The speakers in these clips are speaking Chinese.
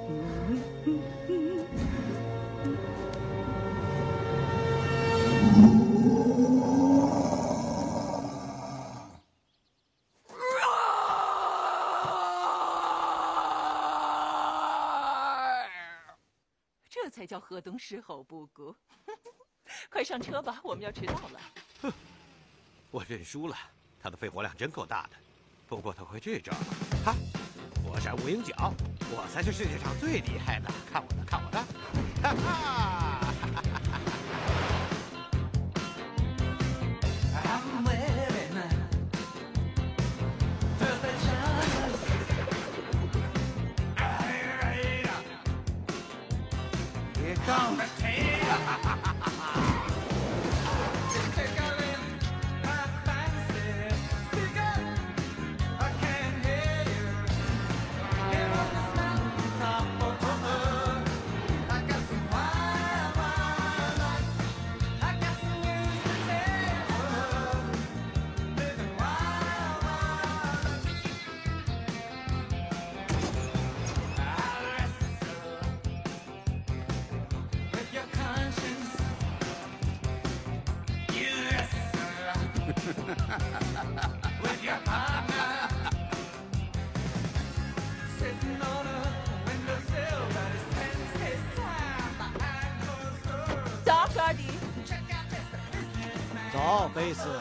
这才叫河东狮吼布谷。快上车吧，我们要迟到了。 哼，我认输了，他的肺活量真够大的。不过他会这招，哈，火山无影脚，我才是世界上最厉害的。看我的，看我的，哈哈！ 走，格尔迪。 走，贝斯。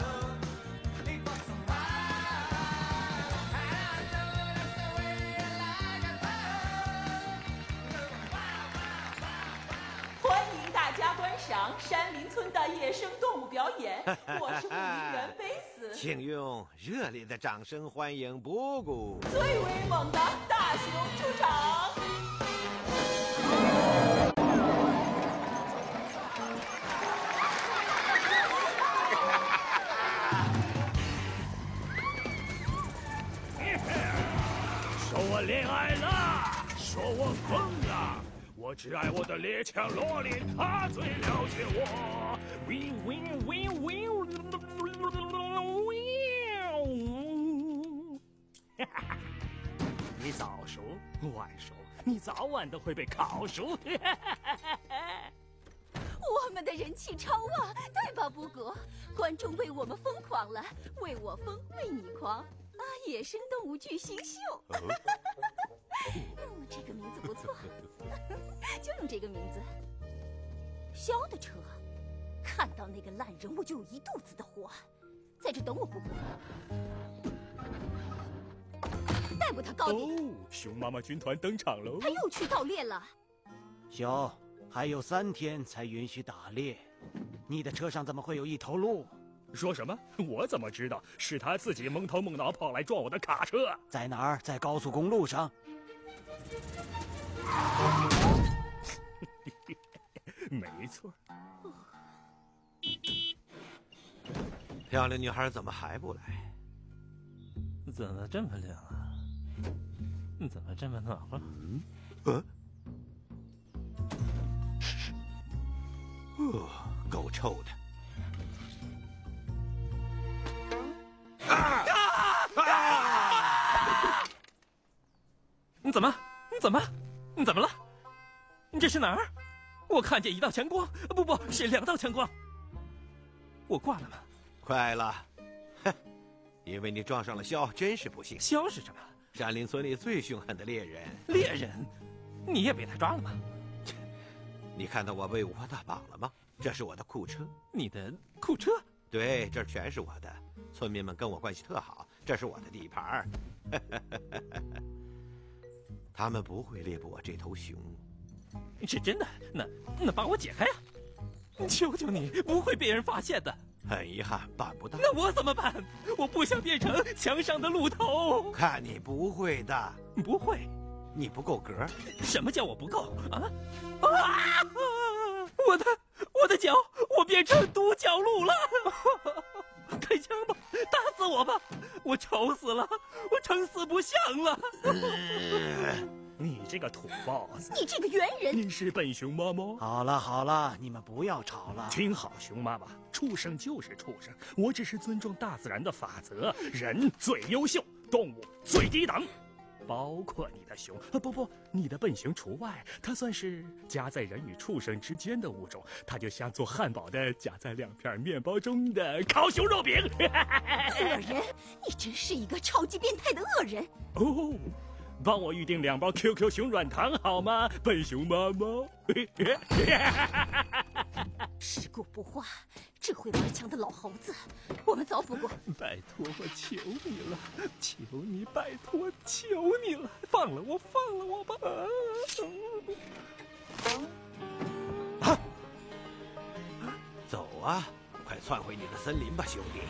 欢迎大家观赏山林村的野生动物表演，我是护林员贝斯。 请用热烈的掌声欢迎布谷， 最威猛的大熊出场。 说我恋爱了，说我疯了，我只爱我的猎枪罗琳，他最了解我。你早熟，晚熟，你早晚都会被烤熟。 我们的人气超旺，对吧，布谷？观众为我们疯狂了，为我疯，为你狂啊！野生动物巨星秀。这个名字不错，就用这个名字。肖的车，看到那个烂人我就有一肚子的火，在这等我，布谷。逮捕他，高迪！ 哦，熊妈妈军团登场喽！ 他又去盗猎了。 肖，还有3天才允许打猎，你的车上怎么会有一头鹿？ 说什么？我怎么知道？是他自己蒙头蒙脑跑来撞我的卡车。 在哪儿？在高速公路上。 没错。 漂亮女孩怎么还不来？ 怎么这么亮啊？怎么这么暖和？ 够臭的。 你怎么了？这是哪儿？我看见1道强光，不是2道强光。我挂了吗？ 快了，哼！因为你撞上了肖，真是不幸。 肖是什么？ 山林村里最凶狠的猎人。 猎人？你也被他抓了吗？ 你看到我被5花大绑了吗？这是我的库车。 你的库车？ 对，这全是我的。村民们跟我关系特好，这是我的地盘。他们不会猎捕我这头熊。 是真的？那把我解开呀！求求你，不会被人发现的。 很遗憾，办不到。 那我怎么办？我不想变成墙上的鹿头。 看你不会的。 不会？ 你不够格。 什么叫我不够啊？我的脚，我变成独角鹿了！开枪吧，打死我吧！我丑死了，我成四不像了。 你这个土包子！ 你这个猿人！ 你是笨熊妈妈。 好了，你们不要吵了。 听好，熊妈妈，畜生就是畜生，我只是尊重大自然的法则，人最优秀，动物最低等。 包括你的熊不，你的笨熊除外，它算是夹在人与畜生之间的物种，它就像做汉堡的夹在2片面包中的烤熊肉饼。 恶人，你真是一个超级变态的恶人！ 哦，帮我预定2包 QQ 熊软糖好吗，笨熊妈妈？ 尸骨不化，智慧顽强的老猴子，我们早补过。 拜托，我求你了，求你，拜托，求你了，放了我吧！ 走啊，快窜回你的森林吧，兄弟！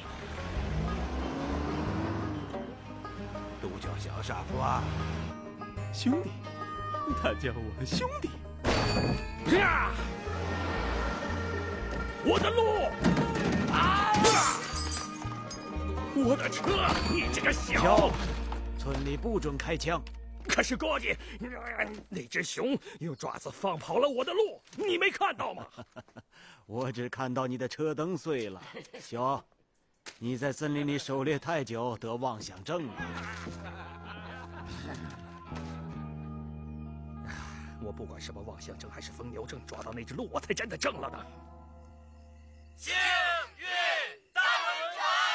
独角小傻瓜， 兄弟，他叫我兄弟。呀！我的路！啊！我的车！你这个小…… 村里不准开枪。 可是哥弟，那只熊用爪子放跑了我的路，你没看到吗？ 我只看到你的车灯碎了。熊，你在森林里狩猎太久，得妄想症了。 我不管什么妄想症还是疯牛症，抓到那只鹿，我才真的正了呢。 幸运大轮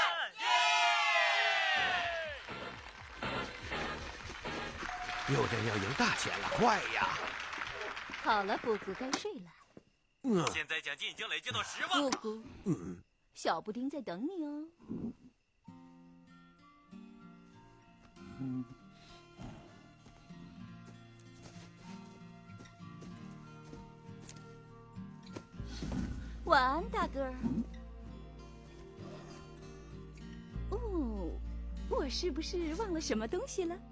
有转， 人要赢大钱了，快呀！ 好了，布谷该睡了。 现在奖金已经累积到10万。 布谷，小布丁在等你哦。晚安，大个儿。哦，我是不是忘了什么东西了？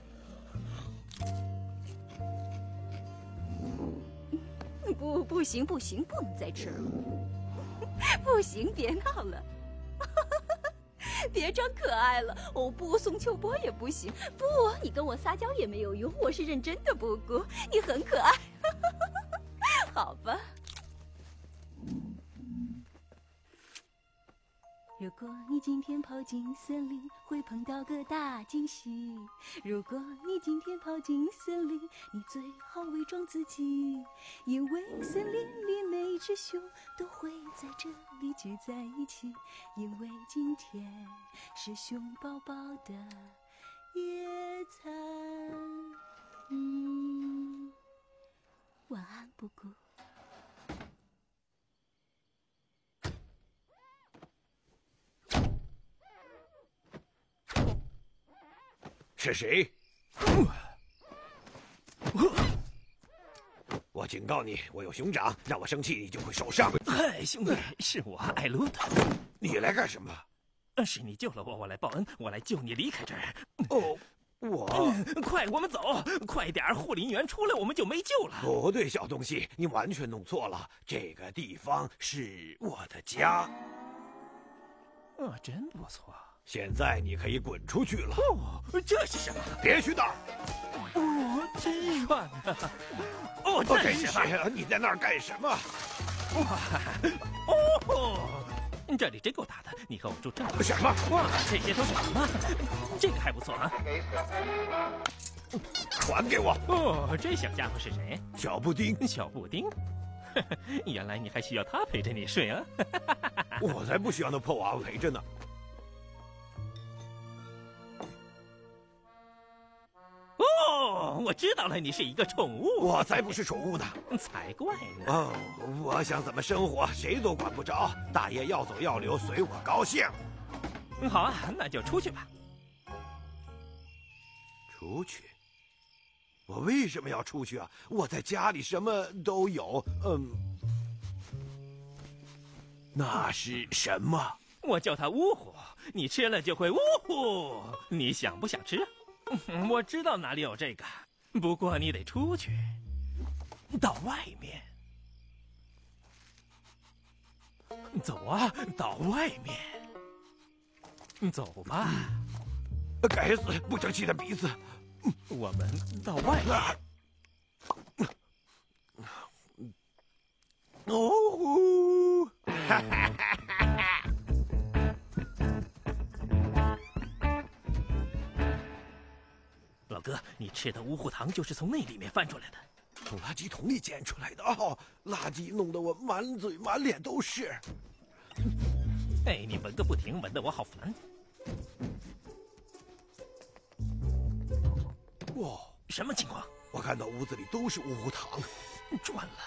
不行，不能再吃了。不行，别闹了。别装可爱了。哦不，宋秋波也不行。不，你跟我撒娇也没有用，我是认真的，布谷，你很可爱。好吧。如果你今天跑进森林，会碰到个大惊喜。如果你今天跑进森林，你最好伪装自己，因为森林里每只熊都会在这里聚在一起，因为今天是熊宝宝的野餐。晚安，布谷。 是谁？我警告你，我有熊掌，让我生气你就会受伤。 嗨，兄弟，是我艾伦特。 你来干什么？ 是你救了我，我来报恩，我来救你离开这儿。 哦，我快，我们走，快点！护林员出来，我们就没救了。 不对，小东西，你完全弄错了。这个地方是我的家。 真不错。 现在你可以滚出去了。 这是什么？ 别去那儿！ 真远啊！ 真是！你在那儿干什么？ 这里真够大的，你和我住这儿。 什么？ 哇，这些都是什么？这个还不错啊。 还给我！ 这小家伙是谁？ 小布丁。 小布丁？原来你还需要他陪着你睡啊？ 我才不需要那破娃娃陪着呢。 我知道了，你是一个宠物。 我才不是宠物呢， 才怪呢。 我想怎么生活，谁都管不着。大爷要走要留，随我高兴。 好啊，那就出去吧。 出去？我为什么要出去啊？我在家里什么都有。那是什么？ 我叫它呜呼，你吃了就会呜呼。你想不想吃？我知道哪里有这个，不过你得出去，到外面。走啊，到外面。走吧。 该死，不争气的鼻子。 我们到外面。老哥， 你吃的乌虎糖就是从那里面翻出来的。 从垃圾桶里捡出来的哦，垃圾弄得我满嘴满脸都是。 哎，你闻个不停，闻得我好烦。 哇， 什么情况？ 我看到屋子里都是乌虎糖。 赚了。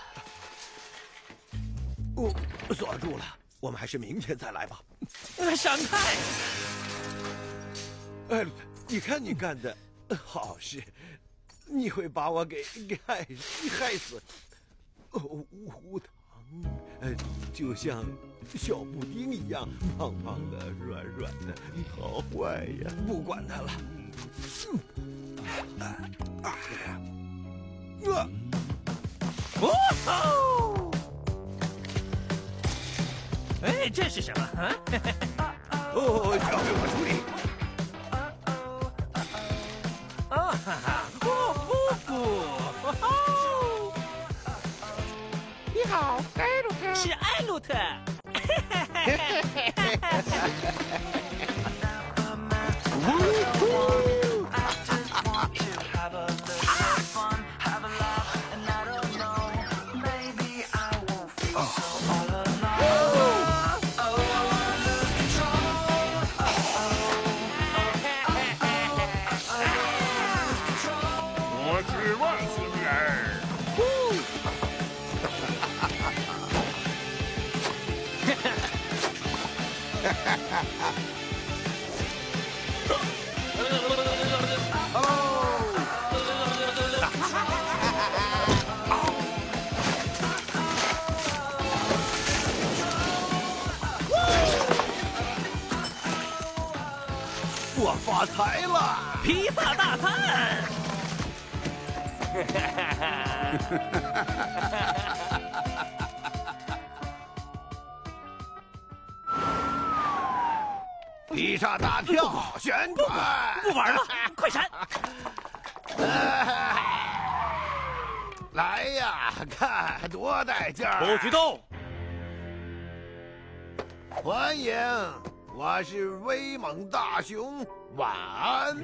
哦，锁住了，我们还是明天再来吧。 闪开！ 哎，你看你干的好事，你会把我给害死。哦，乌虎糖，就像小布丁一样，胖胖的，软软的，好坏呀！不管它了。 哦！哎，这是什么啊？ 哦，交给我处理。 啊哈哈！布布！你好，艾鲁特。是艾鲁特。 我发财了！ 披萨大餐！ 披萨大跳旋转！ 不玩了，快闪！ 来呀，看多带劲儿！ 不许动！ 欢迎，我是威猛大熊，晚安。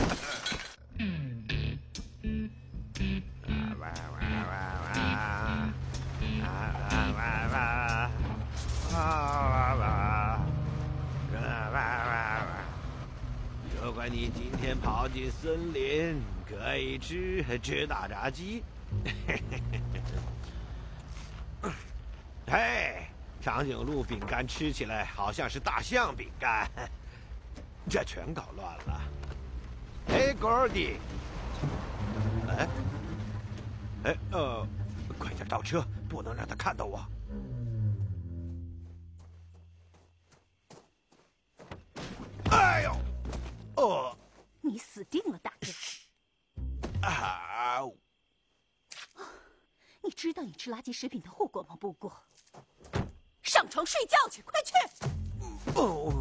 如果你今天跑进森林，可以吃大炸鸡。嘿，长颈鹿饼干吃起来好像是大象饼干，这全搞乱了。嘿，Gordy，快点倒车，不能让他看到我。哎呦，哦， 你死定了，大哥！ 啊！ 你知道你吃垃圾食品的后果吗？布谷，上床睡觉去，快去！ 哦，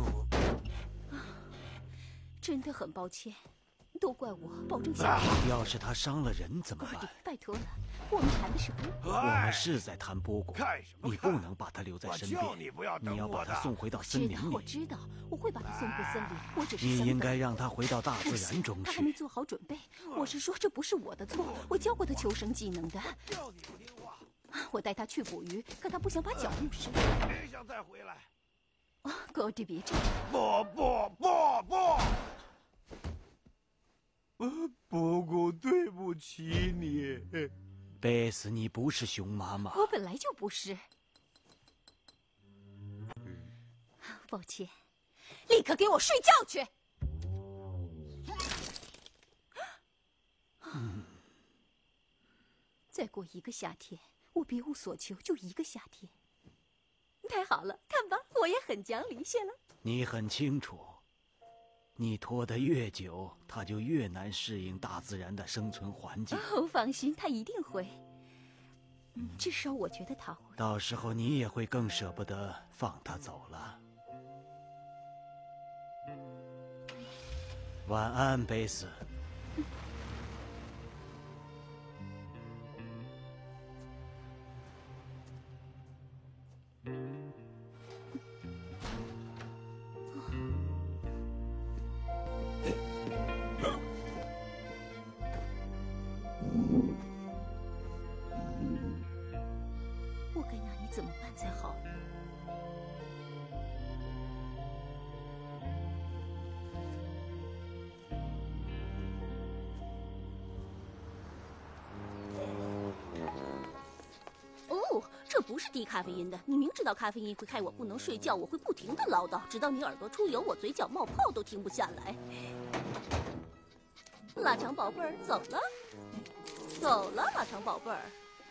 真的很抱歉，都怪我，保证下次。 要是他伤了人怎么哥弟办？， 拜托了，我们谈的是我们是在谈波谷， 看什么看你不能把他留在身边， 我叫你不要等你要把我的他送回到森林知道，我里。 知道，我会把他送回森林。我只是你想应该让他回到大自不行然中他还没去。 做好准备。我是说，这不是我的错，我教过他求生技能的。 叫你不听话， 我带他去捕鱼，可他不想把脚弄湿。 别想再回来！ 啊，哥弟，别这样。 不！波谷，对不起你。 贝斯，你不是熊妈妈。 我本来就不是。抱歉，立刻给我睡觉去。再过一个夏天，我别无所求，就一个夏天。太好了，看吧，我也很讲理。谢了。 你很清楚，你拖得越久，他就越难适应大自然的生存环境。 哦，放心，他一定会。至少我觉得他会。 到时候你也会更舍不得放他走了。晚安，贝斯。 怎么办才好？哦，这不是低咖啡因的。你明知道咖啡因会害我不能睡觉，我会不停的唠叨，直到你耳朵出油，我嘴角冒泡都停不下来。腊肠宝贝儿走了，走了，腊肠宝贝儿。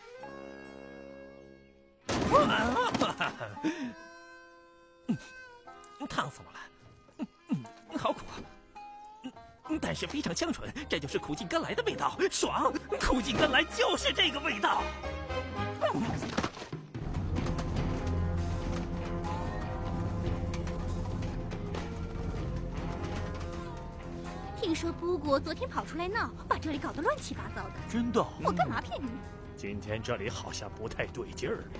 烫死我了！好苦啊！但是非常香醇，这就是苦尽甘来的味道，爽！苦尽甘来就是这个味道。 听说布谷昨天跑出来闹，把这里搞得乱七八糟的。 真的？ 我干嘛骗你？ 今天这里好像不太对劲儿。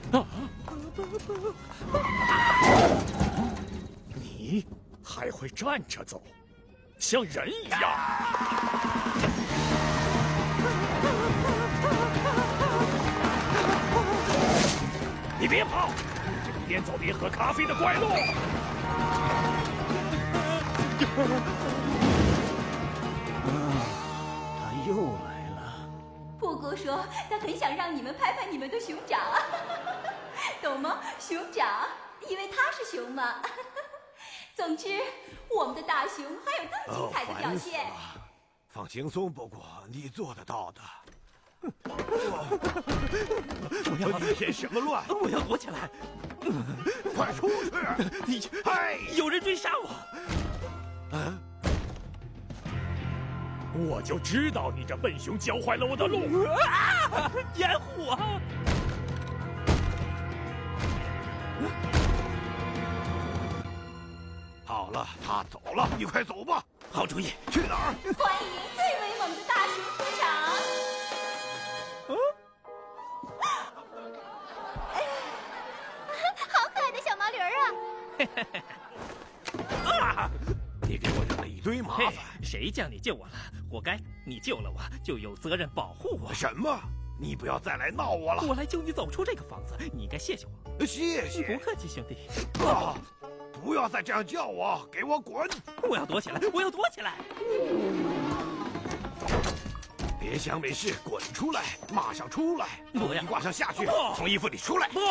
你还会站着走，像人一样。你别跑，这个边走边喝咖啡的怪物。 他又来了。 布谷说他很想让你们拍拍你们的熊掌，懂吗？熊掌，因为他是熊嘛。总之，我们的大熊还有更精彩的表现。 放轻松，不过你做得到的。 我要一天什么乱？ 我要躲起来！ 快出去！ 你， 嗨， 有人追杀我！ 啊！ 我就知道你这笨熊教坏了我的路！ 啊！掩护我！ 好了，他走了，你快走吧。 好主意。 去哪儿？ 欢迎最威猛的大熊出场！好可爱的小毛驴儿啊！ 你给我惹了一堆麻烦。 谁叫你救我了？活该！你救了我，就有责任保护我。 什么？你不要再来闹我了！ 我来救你走出这个房子，你应该谢谢我。 谢谢。 不客气，兄弟。 不要再这样叫我，给我滚！ 我要躲起来，我要躲起来！ 别想没事，滚出来，马上出来！ 不要衣挂上下去，从衣服里出来！ 不！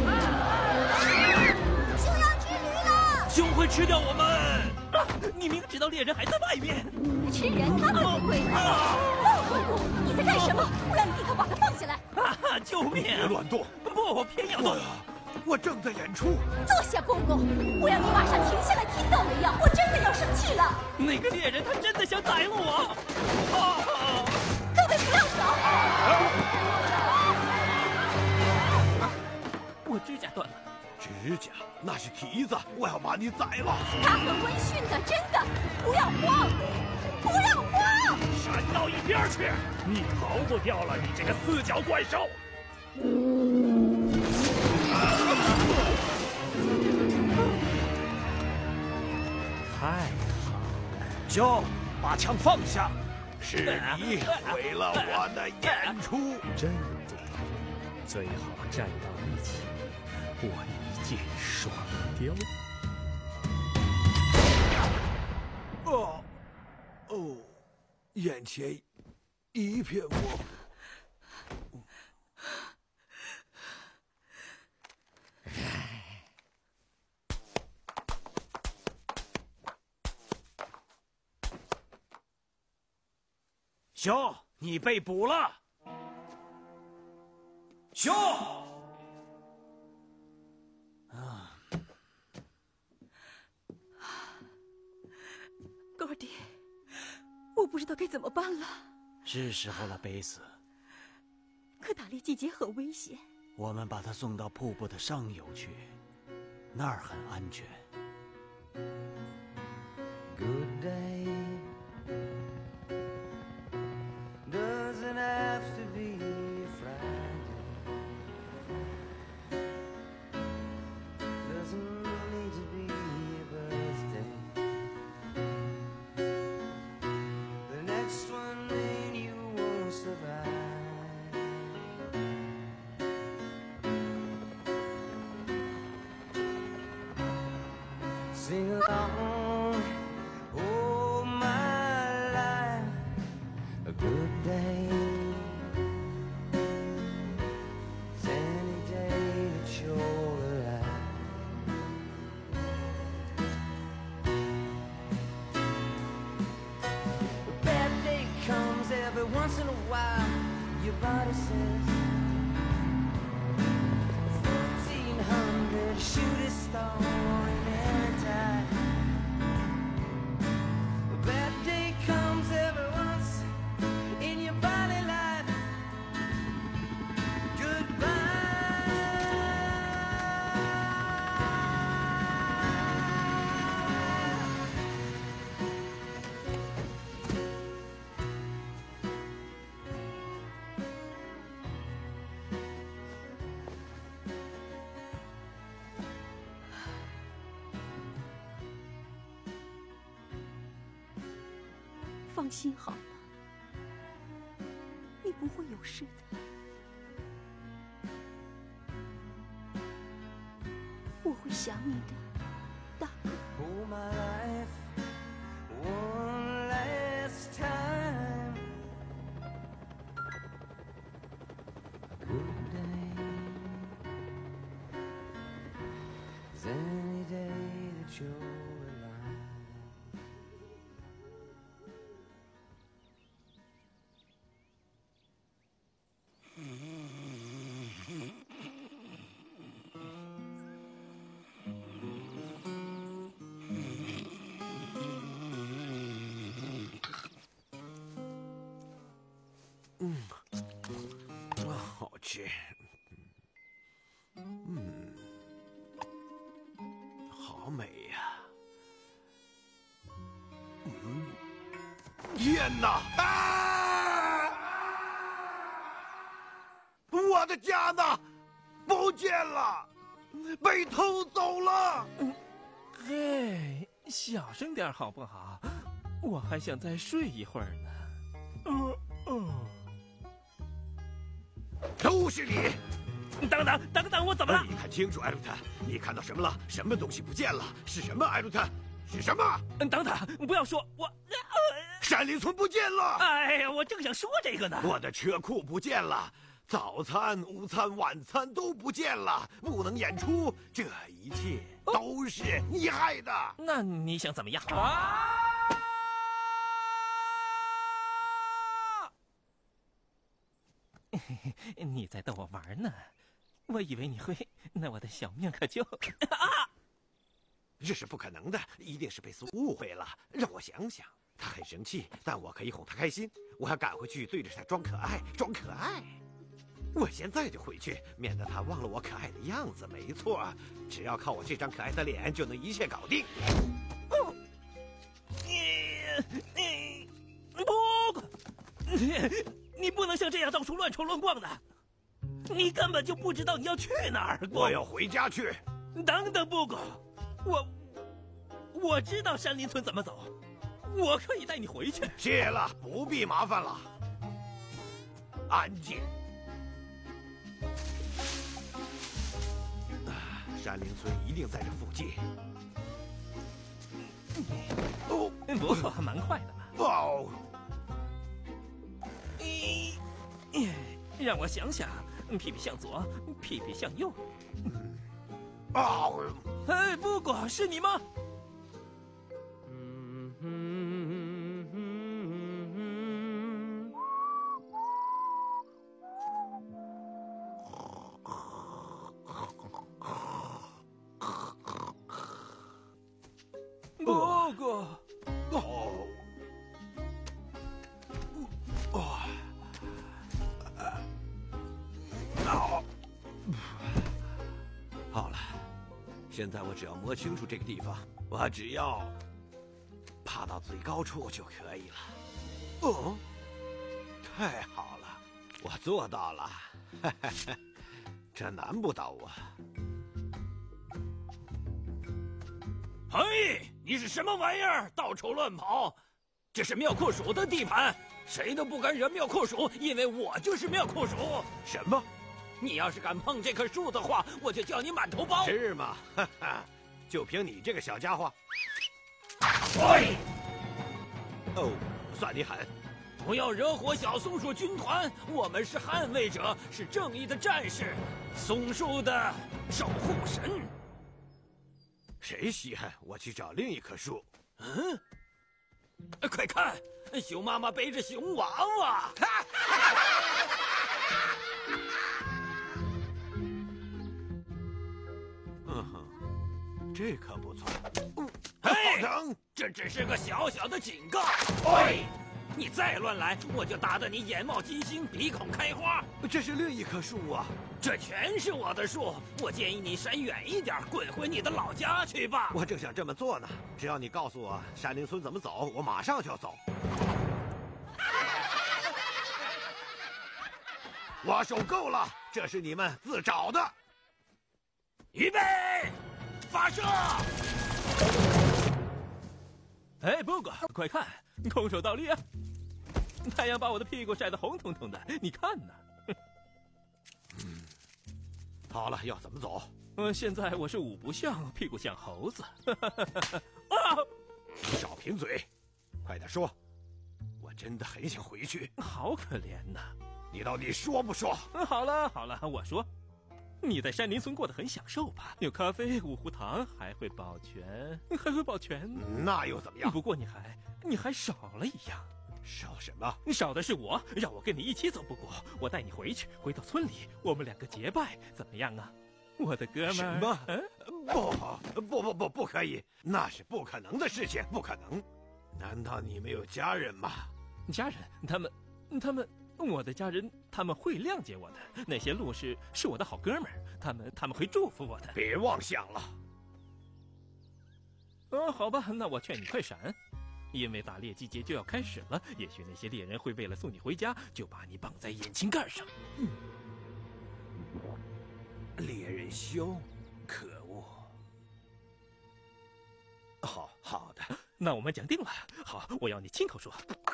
熊要吃驴了！ 熊会吃掉我们！你明知道猎人还在外面， 吃人他会不会来？布谷，你在干什么？我让你立刻把他放下来！ 救命！ 别乱动！ 不，我偏要动！ 我正在演出。 坐下，布谷，我要你马上停下来，听到没有？我真的要生气了！ 那个猎人他真的想宰了我！ 各位不要走！ 我指甲断了。 指甲？那是蹄子！我要把你宰了！ 他很温驯的，真的！不要慌，不要慌！ 闪到一边去！你逃不掉了，你这个四脚怪兽！太好了， 熊，把枪放下！ 是你毁了我的演出！ 真的，最好站到一起，我一箭双雕。 哦，眼前一片模糊。 熊，你被捕了。熊， 高迪，我不知道该怎么办了。 是时候了，贝斯。 可打猎季节很危险。 我们把他送到瀑布的上游去，那儿很安全。 Good day doesn't have to be Friday. Doesn't need to be a birthday. The next one then you won't survive. Sing along, oh my life, a good day. It's any day that you're alive. A bad day comes every once in a while. Your body says 1400 shooting star in any tide. A bad day comes every once in your body life. Goodbye. 放心好了，你不会有事的。我会想你的，大哥。 Oh my life, one last time. A good day is any day that you're alive. 음, 好吃。好美呀！天哪！啊！我的家呢？不见了，被偷走了。 嘿，小声点好不好？我还想再睡一会儿呢。 都是你！ 等等，我怎么了？ 你看清楚，艾伦特，你看到什么了？什么东西不见了？是什么，艾伦特？是什么？ 等等，不要说， 山林村不见了！ 哎呀，我正想说这个呢。 我的车库不见了，早餐、午餐、晚餐都不见了，不能演出，这一切都是你害的。 那你想怎么样？你在逗我玩呢，我以为你会，那我的小命可就…… 这是不可能的，一定是贝斯误会了。让我想想，他很生气，但我可以哄他开心。我要赶回去对着他装可爱，装可爱。我现在就回去，免得他忘了我可爱的样子。没错，只要靠我这张可爱的脸，就能一切搞定。 你不能像这样到处乱闯乱逛的，你根本就不知道你要去哪儿。 我要回家去。 等，布谷，我知道山林村怎么走，我可以带你回去。 谢了，不必麻烦了。安静。山林村一定在这附近。 不错，蛮快的嘛。 哦。 让我想想，屁屁向左，屁屁向右。哎，布谷，是你吗？布谷。 好了，现在我只要摸清楚这个地方，我只要爬到最高处就可以了。哦，太好了，我做到了，这难不倒我。 嘿，你是什么玩意儿？到处乱跑！这是妙酷鼠的地盘，谁都不敢惹妙酷鼠，因为我就是妙酷鼠。 什么？ 你要是敢碰这棵树的话，我就叫你满头包。 是吗？ 就凭你这个小家伙？ 喂！ 哦，算你狠。 不要惹火小松鼠军团，我们是捍卫者，是正义的战士，松树的守护神。 谁稀罕？我去找另一棵树。 嗯，快看，熊妈妈背着熊娃娃。 嗯哼，这可不错。 嘿， 好疼！ 这只是个小小的警告。喂，你再乱来，我就打得你眼冒金星，鼻孔开花。 这是另一棵树啊！ 这全是我的树，我建议你闪远一点，滚回你的老家去吧。 我正想这么做呢，只要你告诉我山林村怎么走，我马上就走。我受够了，这是你们自找的。 预备，发射！ 哎，布哥，快看，空手倒立啊！太阳把我的屁股晒得红彤彤的，你看呢？ 好了，要怎么走？ 现在我是五不像，屁股像猴子。 啊！ 少贫嘴，快点说！我真的很想回去。 好可怜呐！ 你到底说不说？ 好了好了，我说，你在山林村过得很享受吧？有咖啡、五湖糖，还会保全。 那又怎么样？ 不过你还少了一样。 少什么？ 少的是我，让我跟你一起走。不过我带你回去，回到村里，我们两个结拜，怎么样啊，我的哥们儿？ 什么？不可以，那是不可能的事情，不可能。难道你没有家人吗？ 家人，他们，我的家人，他们会谅解我的。那些鹿是我的好哥们儿，他们会祝福我的。 别妄想了。 好吧，那我劝你快闪。因为打猎季节就要开始了，也许那些猎人会为了送你回家，就把你绑在引擎盖上。 猎人凶，可恶。好的， 那我们讲定了。好，我要你亲口说。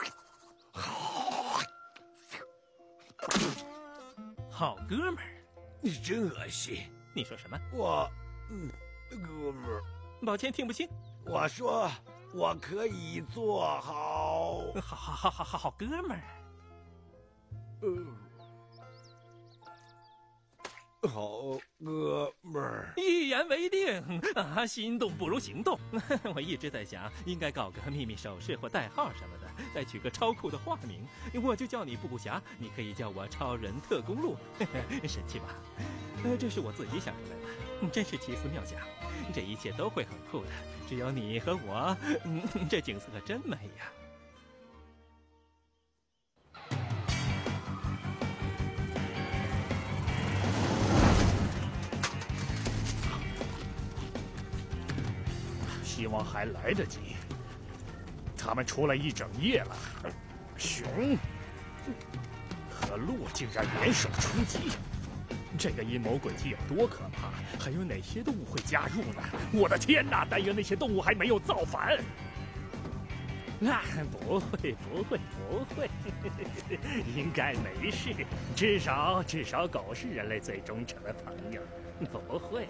好哥们儿， 你真恶心。 你说什么？ 哥们儿。 抱歉，听不清。 我说。我可以做好哥们儿。 好哥们儿， 一言为定啊！心动不如行动。我一直在想，应该搞个秘密手势或代号什么的，再取个超酷的化名，我就叫你布布侠，你可以叫我超人特工鹿，神奇吧？这是我自己想出来的，真是奇思妙想。这一切都会很酷的，只有你和我。这景色可真美呀！ 希望还来得及。他们出来一整夜了，熊和鹿竟然联手出击。这个阴谋诡计有多可怕？还有哪些动物会加入呢？我的天哪！但愿那些动物还没有造反。不会，应该没事。至少狗是人类最忠诚的朋友，不会。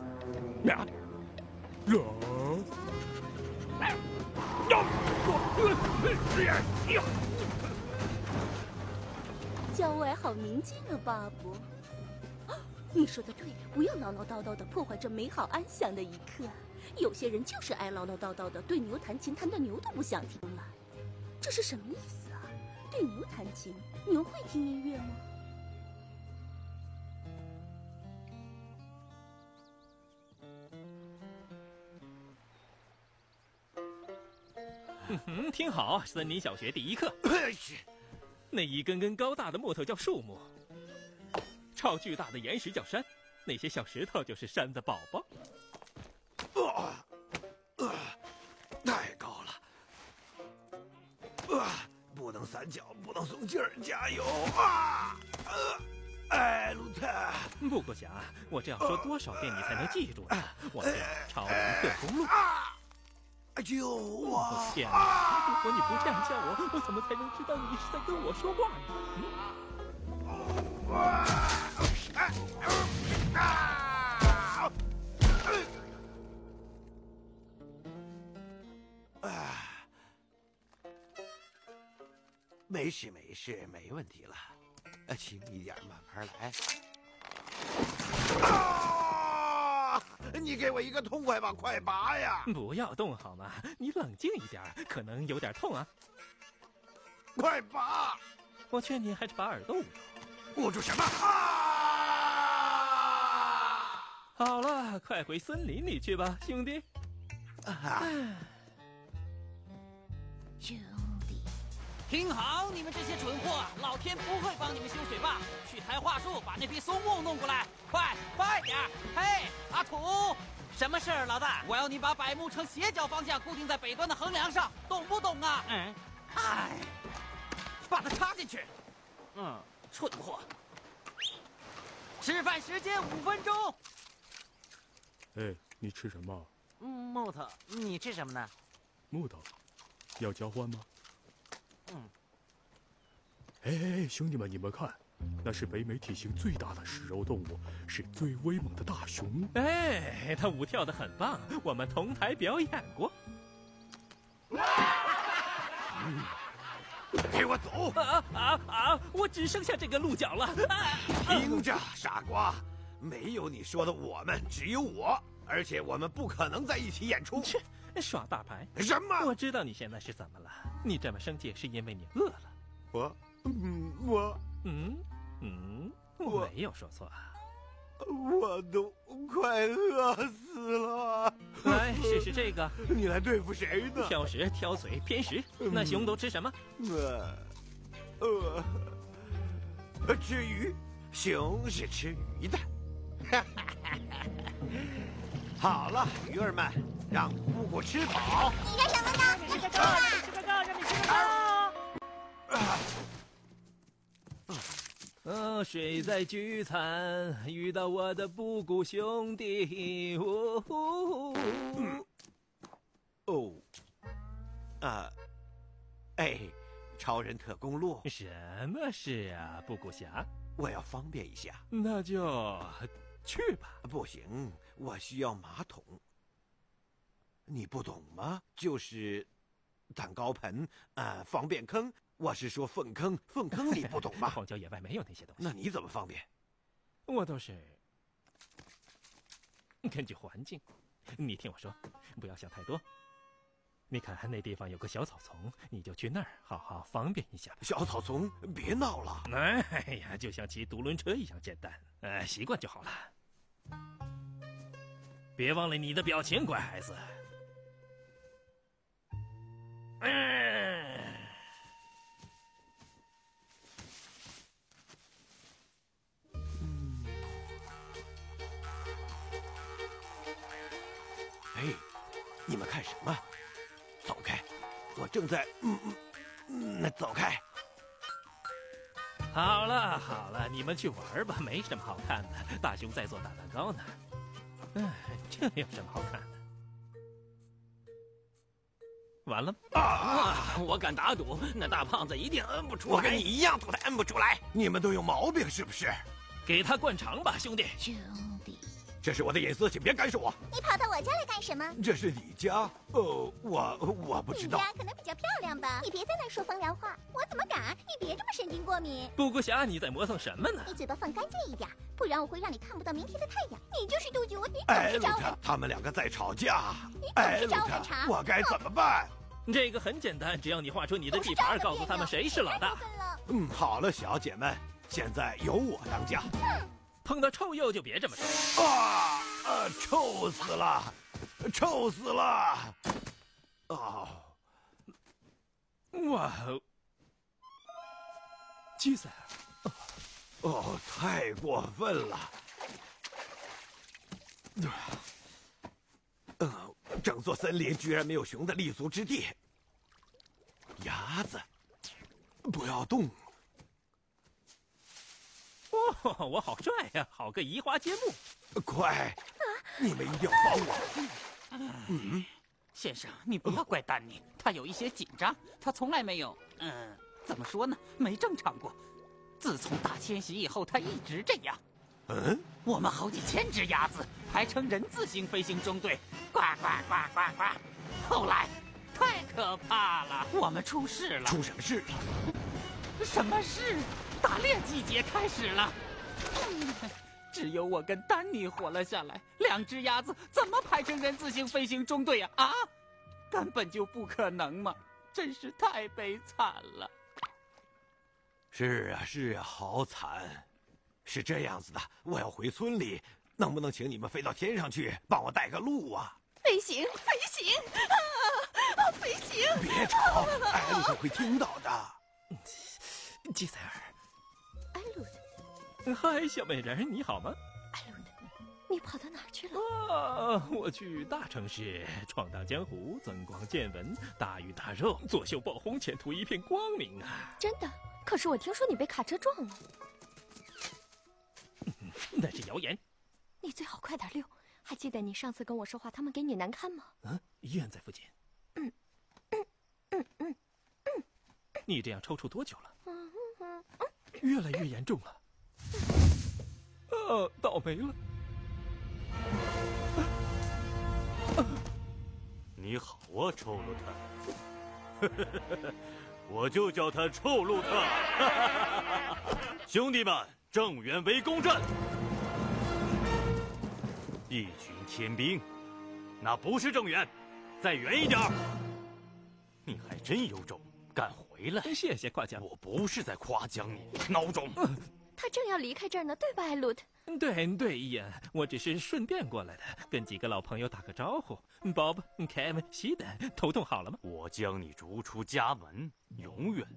郊外好宁静啊，巴布。你说的对，不要唠唠叨叨的破坏这美好安详的一刻。有些人就是爱唠唠叨叨的，对牛弹琴弹的牛都不想听了。这是什么意思啊？对牛弹琴，牛会听音乐吗？ 听好，森林小学第一课。那一根根高大的木头叫树木，超巨大的岩石叫山，那些小石头就是山的宝宝。 太高了，不能散脚，不能松劲儿，加油啊！鲁特， 布谷侠，我这样说多少遍你才能记住呢？我叫超人特工鹿。 救我！ 天哪！如果你不这样叫我，我怎么才能知道你是在跟我说话呢？ 没事没事，没问题了。轻一点，慢慢来。啊！你给我一个痛快吧，快拔呀！ 不要动好吗？你冷静一点，可能有点痛啊。 快拔！ 我劝你还是把耳朵捂住。 捂住什么？啊！ 好了，快回森林里去吧，兄弟。 兄弟， 听好，你们这些蠢货，老天不会帮你们修水坝。去抬桦树，把那批松木弄过来，快点！嘿，阿土， 什么事儿，老大？ 我要你把柏木呈斜角方向固定在北端的横梁上，懂不懂啊？哎，把它插进去。蠢货。吃饭时间5分钟。 哎，你吃什么？ 木头，你吃什么呢？ 木头，要交换吗？哎，兄弟们，你们看，那是北美体型最大的食肉动物，是最威猛的大熊。 哎，他舞跳得很棒，我们同台表演过。 给我走！ 我只剩下这个鹿角了。 听着，傻瓜，没有你说的我们，只有我，而且我们不可能在一起演出。 耍大牌？ 什么？ 我知道你现在是怎么了，你这么生气是因为你饿了。 我没有说错。 我都快饿死了。 来，试试这个。 你来对付谁呢？ 挑食、挑嘴、偏食。那熊都吃什么？ 吃鱼。熊是吃鱼的。好了，鱼儿们，让姑姑吃饱。 你干什么呢？ 吃个够，让你吃个够，让你吃个够。 谁在聚餐？遇到我的布谷兄弟。 超人特工路。 什么事啊，布谷侠？ 我要方便一下。 那就去吧。 不行，我需要马桶。你不懂吗？就是蛋糕盆，方便坑。我是说粪坑，你不懂吗？ 荒郊野外没有那些东西。 那你怎么方便？ 我都是根据环境。你听我说，不要想太多。你看那地方有个小草丛，你就去那儿，好好方便一下。 小草丛，别闹了。 哎呀，就像骑独轮车一样简单，习惯就好了。别忘了你的表情，乖孩子。 你们看什么？走开！我正在……走开！ 好了，你们去玩吧，没什么好看的。大熊在做大蛋糕呢。这有什么好看的？完了我敢打赌，那大胖子一定摁不出来。 我跟你一样，都摁不出来。你们都有毛病是不是？ 给他灌肠吧，兄弟。 兄弟， 这是我的隐私，请别干涉我。 你跑到我家来干什么？ 这是你家？我不知道。 你家可能比较漂亮吧？你别在那说风凉话，我怎么敢？你别这么神经过敏。 布谷侠，你在磨蹭什么呢？ 你嘴巴放干净一点，不然我会让你看不到明天的太阳。你就是杜鹃，你总是招人。 他们两个在吵架。 你总是招人茬。 我该怎么办？ 这个很简单，只要你画出你的地盘，告诉他们谁是老大。 好了，小姐们，现在由我当家。 碰到臭鼬就别这么说。 臭死了，臭死了！ 哇，吉赛尔！ 太过分了！整座森林居然没有熊的立足之地。鸭子，不要动！ 我好帅呀，好个移花接木！ 快，你们一定要帮我！ 先生，你不要怪丹尼，他有一些紧张，他从来没有，怎么说呢，没正常过。自从大迁徙以后，他一直这样。我们好几千只鸭子排成人字形飞行中队，呱呱呱呱呱。后来，太可怕了，我们出事了。 出什么事了？ 什么事？打猎季节开始了。只有我跟丹尼活了下来，2只鸭子怎么排成人字形飞行中队啊？啊，根本就不可能嘛！真是太悲惨了。 是啊，是啊，好惨。是这样子的，我要回村里，能不能请你们飞到天上去，帮我带个路啊？ 飞行，飞行，飞行！ 别吵，艾露特会听到的。 基塞尔， 艾露特， 嗨，小美人，你好吗？ 艾露特，你跑到哪儿去了？ 我去大城市闯荡江湖，增光见闻，大鱼大肉，作秀爆红，前途一片光明啊！ 真的？可是我听说你被卡车撞了。 那是谣言。 你最好快点溜。还记得你上次跟我说话，他们给你难堪吗？ 医院在附近。你这样抽搐多久了？越来越严重了。倒霉了。 你好啊，臭路特。我就叫他臭路特。兄弟们，正原围攻战。一群天兵，那不是正原，再远一点。你还真有种，敢回来！ 谢谢夸奖。 我不是在夸奖你，孬种。 他正要离开这儿呢，对吧，艾露特？ 对，伊恩，我只是顺便过来的，跟几个老朋友打个招呼。Bob、Kevin、西德，头痛好了吗？ 我将你逐出家门，永远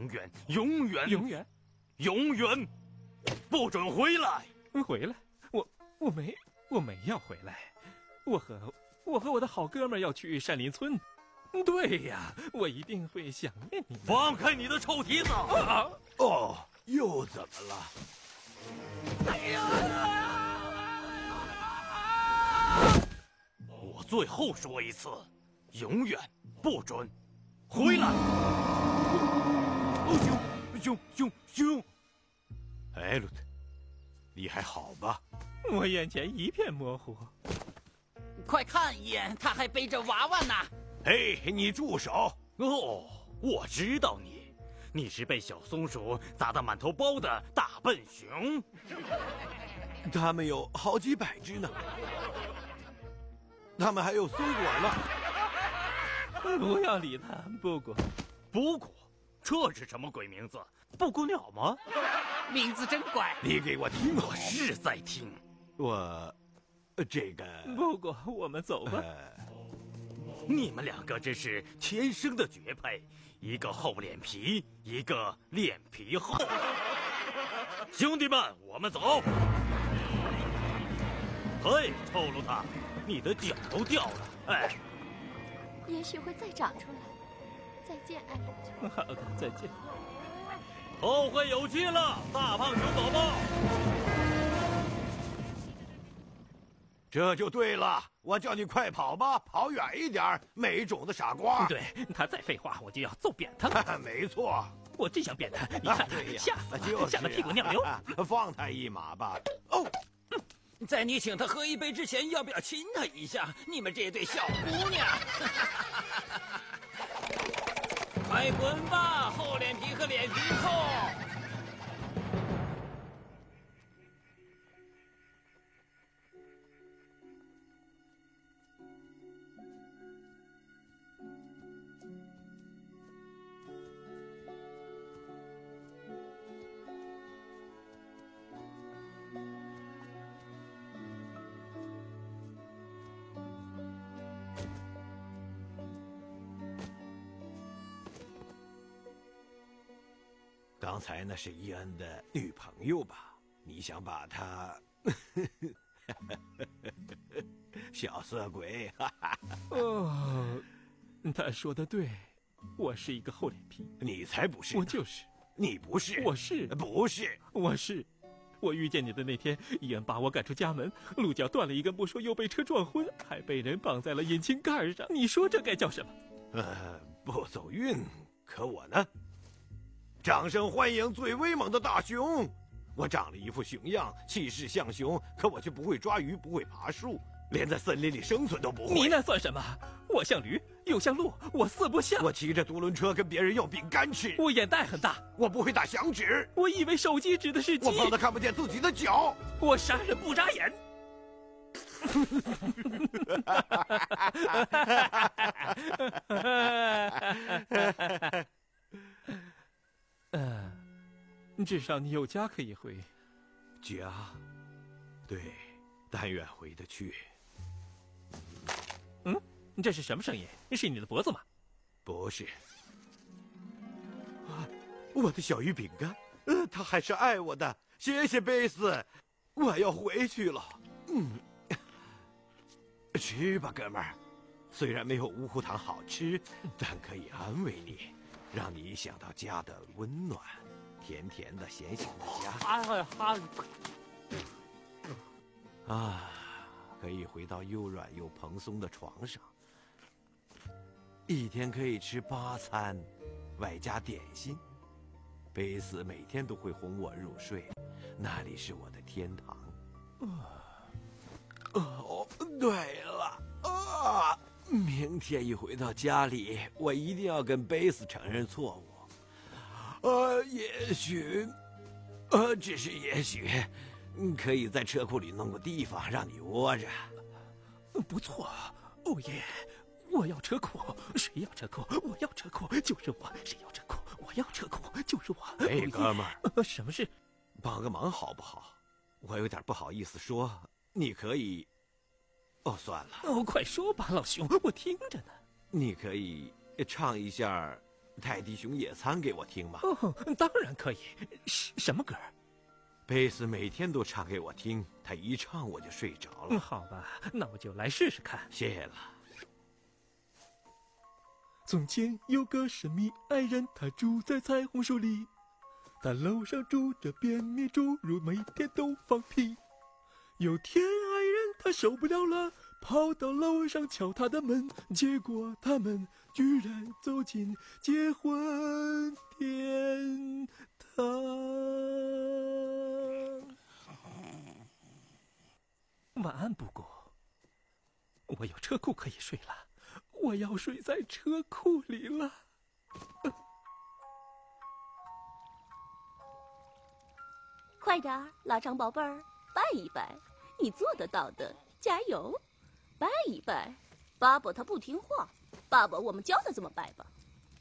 不准回来！ 回来？我没要回来，我和我的好哥们要去山林村。对呀，我一定会想念你们。 放开你的臭蹄子！ 又怎么了？ 我最后说一次，永远不准回来！凶！ 艾露特，你还好吧？ 我眼前一片模糊。 快看，伊恩，他还背着娃娃呢。 嘿，你住手！ 我知道你是被小松鼠砸得满头包的大笨熊。 他们有好几百只呢，他们还有松果呢。 不要理他，布谷， 这是什么鬼名字？布谷鸟吗？ 名字真怪。 你给我听我是在听。 这个布谷，我们走吧。 你们2个真是天生的绝配，一个厚脸皮，一个脸皮厚。兄弟们，我们走。嘿，臭路特，你的脚都掉了。哎， 也许会再长出来。再见，艾露特。 好的，再见。 后会有期了，大胖熊宝宝。 这就对了，我叫你快跑吧，跑远一点，没种的傻瓜。 对，他再废话，我就要揍扁他。 没错， 我真想扁他，你看他，吓死了，吓得屁股尿流。 放他一马吧。 在你请他喝一杯之前，要不要亲他一下？你们这对小姑娘，快滚吧，厚脸皮和脸皮厚！ 刚才那是伊恩的女朋友吧？你想把她……小色鬼！ 他说的对，我是一个厚脸皮。 你才不是！ 我就是。 你不是！ 我是。 不是！ 我是。我遇见你的那天，伊恩把我赶出家门，鹿角断了一根不说，又被车撞昏，还被人绑在了引擎盖上。你说这该叫什么？ 不走运。可我呢？掌声欢迎最威猛的大熊！我长了一副熊样，气势像熊，可我却不会抓鱼，不会爬树， 连在森林里生存都不会。 你那算什么？我像驴，又像鹿，我四不像。 我骑着独轮车跟别人要饼干吃。 我眼袋很大， 我不会打响指。 我以为手机指的是鸡。 我胖得看不见自己的脚。 我杀人不眨眼。至少你有家可以回。 家，对，但愿回得去。 这是什么声音？是你的脖子吗？ 不是。我的小鱼饼干，他还是爱我的。谢谢贝斯，我要回去了。吃吧，哥们儿。虽然没有乌虎糖好吃，但可以安慰你，让你想到家的温暖，甜甜的、咸咸的家。可以回到又软又蓬松的床上，一天可以吃8餐，外加点心。贝斯每天都会哄我入睡，那里是我的天堂。对了，明天一回到家里，我一定要跟贝斯承认错误。也许，只是也许，可以在车库里弄个地方让你窝着。 不错，哦耶！我要车库，谁要车库？我要车库，就是我。谁要车库？我要车库，就是我。 哎，哥们儿， 什么事？ 帮个忙好不好？我有点不好意思说，你可以……算了。 快说吧，老兄，我听着呢。 你可以唱一下《泰迪熊野餐》给我听吗？ 当然可以。什么歌？ 贝斯每天都唱给我听，他一唱我就睡着了。 好吧，那我就来试试看。 谢了。 从前有个神秘爱人，他住在彩虹树里，他楼上住着便秘侏儒，每天都放屁。有天爱人他受不了了，跑到楼上敲他的门，结果他们居然走进结婚天堂。晚安，布谷。我有车库可以睡了，我要睡在车库里了。 快点儿，腊肠宝贝儿，拜一拜，你做得到的，加油！拜一拜。巴伯他不听话，爸爸，我们教他怎么拜吧。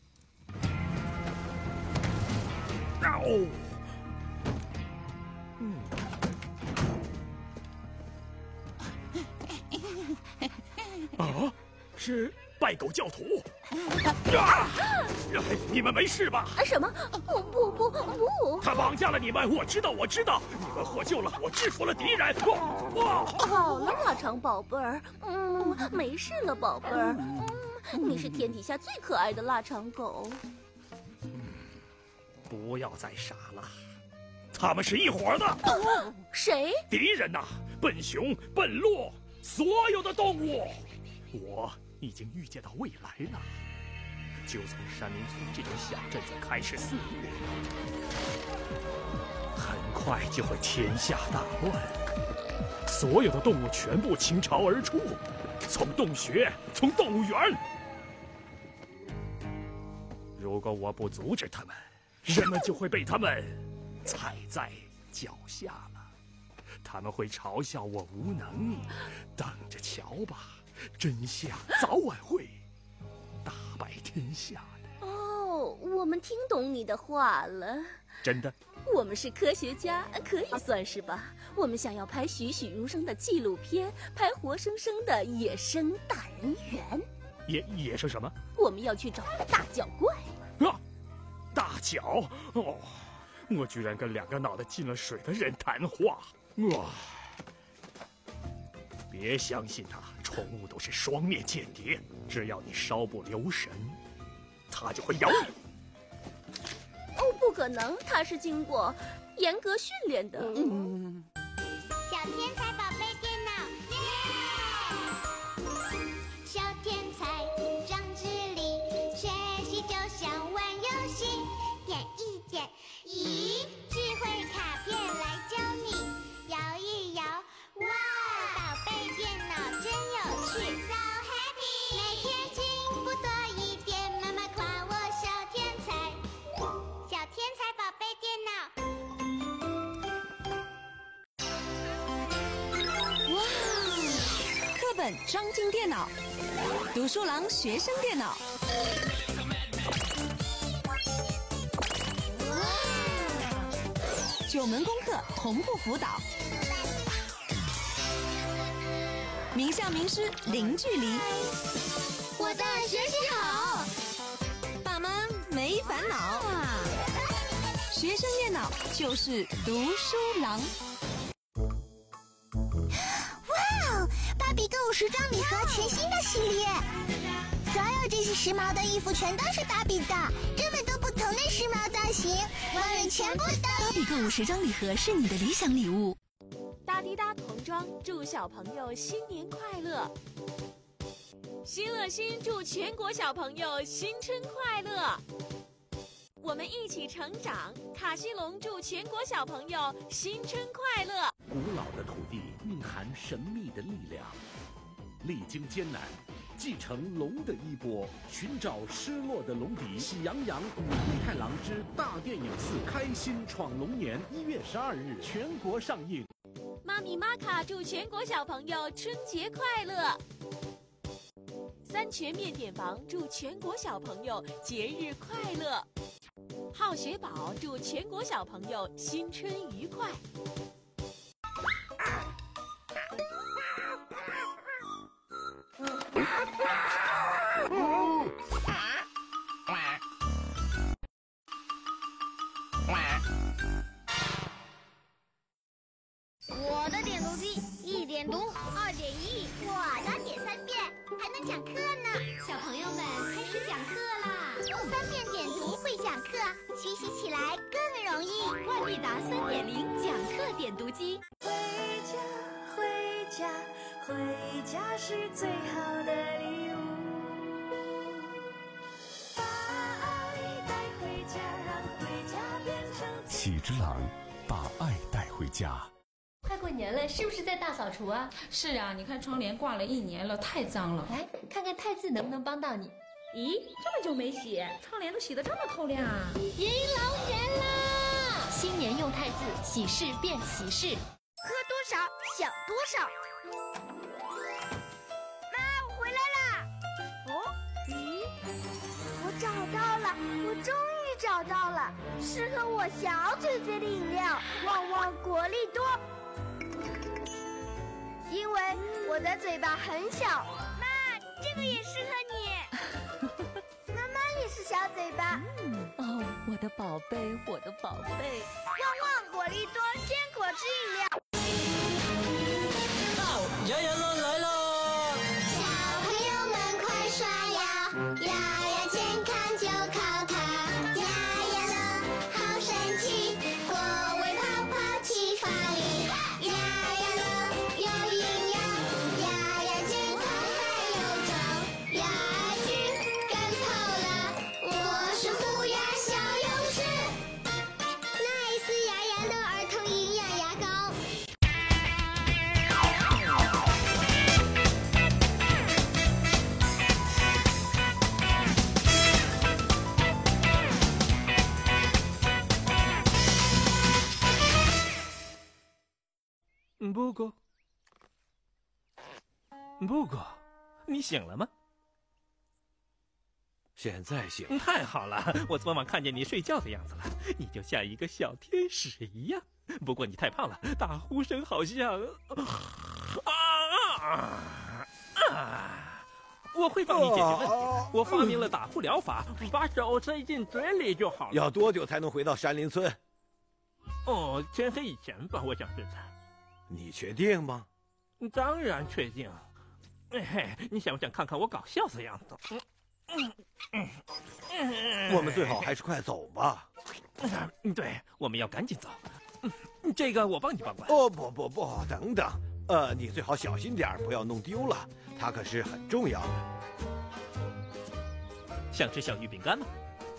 是拜狗教徒。你们没事吧？ 什么？不！ 他绑架了你们，我知道。你们获救了，我制服了敌人。 好了，腊肠宝贝儿，没事了，宝贝儿。你是天底下最可爱的腊肠狗。 不要再傻了，他们是一伙的。 谁？ 敌人呐，笨熊、笨鹿，所有的动物。我已经预见到未来了，就从山林村这种小镇子开始肆虐，很快就会天下大乱，所有的动物全部倾巢而出，从洞穴，从动物园。如果我不阻止他们，人们就会被他们踩在脚下了，他们会嘲笑我无能，等着瞧吧。真相早晚会大白天下的。 我们听懂你的话了。 真的？ 我们是科学家，可以算是吧。我们想要拍栩栩如生的纪录片，拍活生生的野生大人猿。 野生什么？ 我们要去找大脚怪。 大脚？我居然跟2个脑袋进了水的人谈话。别相信他，宠物都是双面间谍，只要你稍不留神，它就会咬你。 不可能，它是经过严格训练的。 小天才宝贝电脑，耶！小天才长智力，学习就像玩游戏，点一点，咦，智慧卡片来教你，摇一摇，哇，宝贝电脑真本装进电脑，读书郎学生电脑。9门功课同步辅导，名校名师零距离。 我的学习好， 爸妈没烦恼，学生电脑就是读书郎。 哇哦！芭比购物时装礼盒全新的系列，所有这些时髦的衣服全都是芭比的，这么多不同的时髦造型，我们全部都。 芭比购物时装礼盒是你的理想礼物。 哒滴哒童装祝小朋友新年快乐。新乐心祝全国小朋友新春快乐。我们一起成长，卡西龙祝全国小朋友新春快乐。 古老的土地蕴含神秘的力量，历经艰难，继承龙的衣钵，寻找失落的龙笛。喜羊羊与灰太狼之大电影4开心闯龙年1月12日全国上映。 妈咪玛卡祝全国小朋友春节快乐。三全面点房祝全国小朋友节日快乐。好学宝祝全国小朋友新春愉快。 我的点读机1点读2点1，我的点3遍还能讲课呢。小朋友们开始讲课啦！用3遍点读会讲课，学习起来更容易。 万利达3.0讲课点读机。 回家，回家，回家是最好的礼物。把爱带回家，让回家变成喜之郎把爱带回家。 快过年了，是不是在大扫除啊？ 是啊，你看窗帘挂了1年了，太脏了。 来看看汰渍能不能帮到你。 咦，这么久没洗，窗帘都洗得这么透亮啊！ 迎龙年啦！新年用汰渍，喜事变喜事。 喝多少想多少。妈，我回来啦！哦，咦，我找到了，我终于找到了，适合我小嘴嘴的饮料——旺旺果粒多。因为我的嘴巴很小，妈，这个也适合你。妈妈也是小嘴巴。 哦，我的宝贝，我的宝贝。 旺旺果粒多鲜果汁饮料。 牙牙乐来了！ 小朋友们快刷牙，牙牙健康就靠它。牙牙乐好神奇，果味泡泡起发力。牙牙乐有营养，牙牙健康还有种，牙菌干透了，我是虎牙小勇士。nice 牙牙乐儿童营养牙膏。 布谷，你醒了吗？ 现在醒。 太好了，我昨晚看见你睡觉的样子了，你就像一个小天使一样。不过你太胖了，打呼声好像……我会帮你解决问题。我发明了打呼疗法，把手塞进嘴里就好了。 要多久才能回到山林村？ 哦，天黑以前吧，我想是猜。 你确定吗？ 当然确定。嘿，你想不想看看我搞笑的样子？ 我们最好还是快走吧。 对，我们要赶紧走。这个我帮你保管。 哦，不，等等，你最好小心点，不要弄丢了，它可是很重要的。 想吃小玉饼干吗？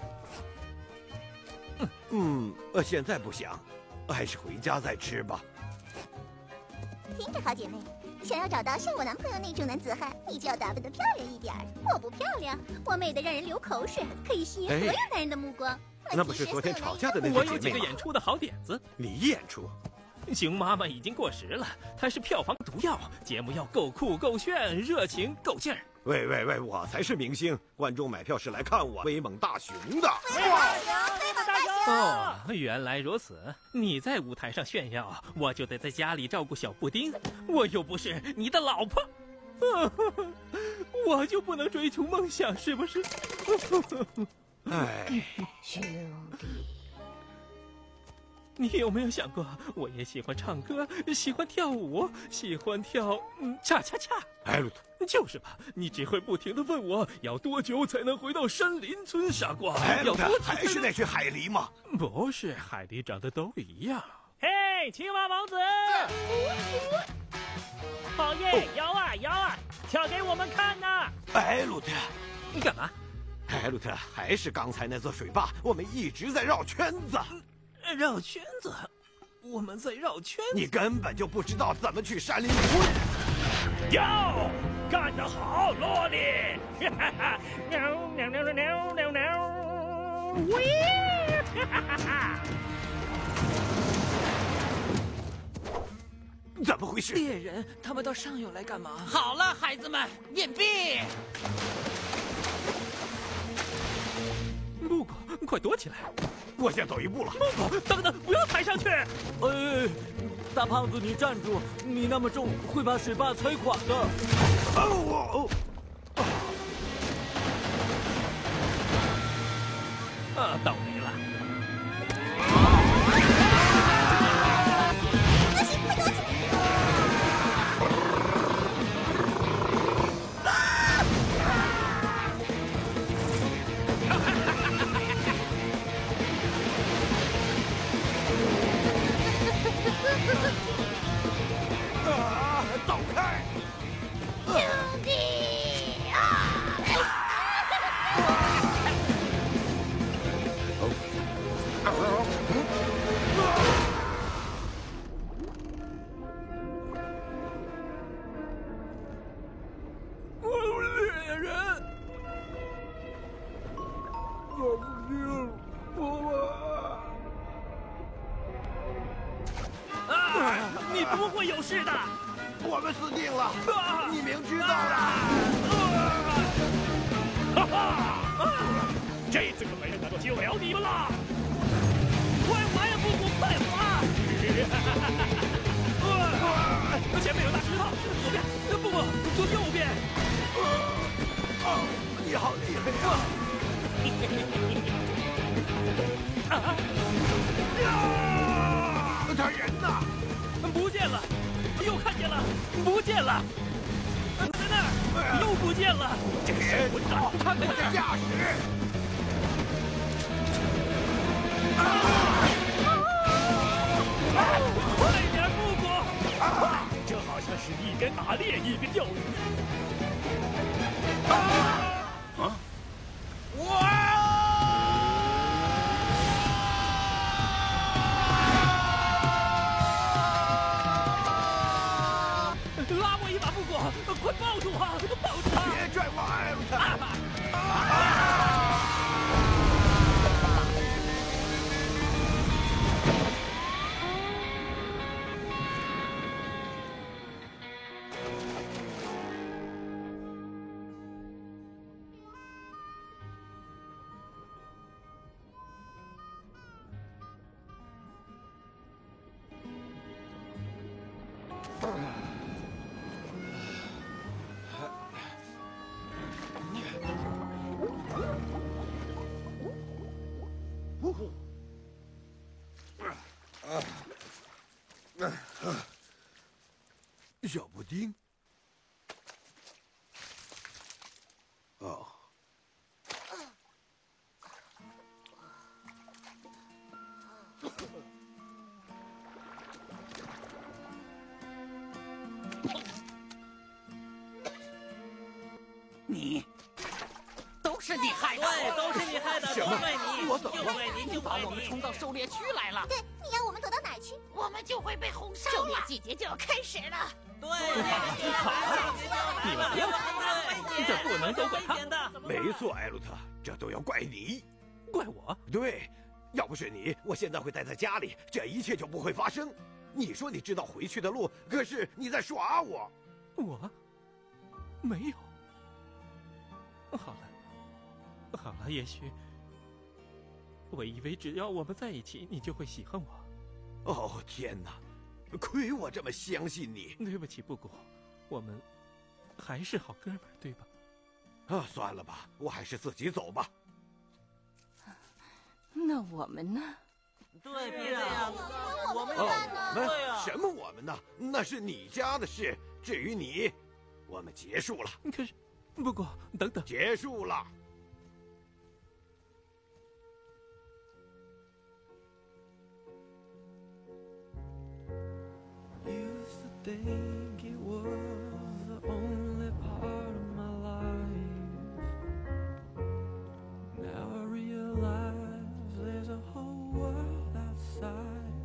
现在不想，还是回家再吃吧。 听着，好姐妹，想要找到像我男朋友那种男子汉，你就要打扮得漂亮一点。我不漂亮，我美得让人流口水，可以吸引所有男人的目光。 那不是昨天吵架的那对姐妹吗？ 我有几个演出的好点子。 你演出？ 熊妈妈已经过时了，它是票房毒药。节目要够酷、够炫，热情够劲儿。 喂，我才是明星，观众买票是来看我威猛大熊的。 哦，原来如此。你在舞台上炫耀，我就得在家里照顾小布丁。我又不是你的老婆，我就不能追逐梦想，是不是？ 哎， 兄弟。 你有没有想过，我也喜欢唱歌，喜欢跳舞，喜欢跳恰恰恰。 艾鲁特， 就是吧，你只会不停地问我要多久才能回到山林村，傻瓜。 要多久？还是那群海狸吗？ 不是，海狸长得都一样。 嘿，青蛙王子，好耶，摇啊摇啊，跳给我们看呐！ 艾鲁特， 你干嘛？ 艾鲁特，还是刚才那座水坝，我们一直在绕圈子。 绕圈子，我们在绕圈子。 你根本就不知道怎么去山林村。 哟，干得好，萝莉！哈哈，喵喵喵喵喵喵喵，喂！哈哈哈！ 怎么回事？ 猎人，他们到上游来干嘛？ 好了，孩子们，隐蔽！ 木果，快躲起来！ 我先走一步了。 木果，等等，不要踩上去！ 哎，大胖子，你站住！你那么重，会把水坝踩垮的。 倒霉了！ 走开！ 兄弟猎人，你不会有事的。 我们死定了！你明知道的。这次可没人能够救了你们了！快滑呀，布谷，快滑！前面有大石头，左边，布谷，左右边。 你好厉害呀！他人呢？ 不见了，又看见了，不见了，在那儿，又不见了。 这个神混蛋，看看这架势！ 快点，布谷！这好像是一边打猎一边钓鱼。 拉我一把，布谷，快抱住他，抱住他！ 别拽我，艾鲁特！小布丁。哦。 你，都是你害的！ 对，都是你害的，都怪你！ 我怎么了？ 就怪你，就把我们冲到狩猎区来了。 对，你让我们躲到哪儿去？ 我们就会被轰烧狩猎季节就要开始了。 对， 你们不要这不能都怪他。 没错，艾鲁特，这都要怪你。 怪我？ 对，要不是你，我现在会待在家里，这一切就不会发生。 你说你知道回去的路，可是你在耍我。 我没有。好了，也许我以为只要我们在一起，你就会喜欢我。 哦天哪，亏我这么相信你。 对不起，布谷，我们还是好哥们儿，对吧？ 啊，算了吧，我还是自己走吧。 那我们呢？ 对，别这样， 我们呢？ 对呀， 什么我们呢？那是你家的事。至于你，我们结束了。 可是，不过等等， 结束了。 Think it was the only part of my life. Now I realize there's a whole world outside.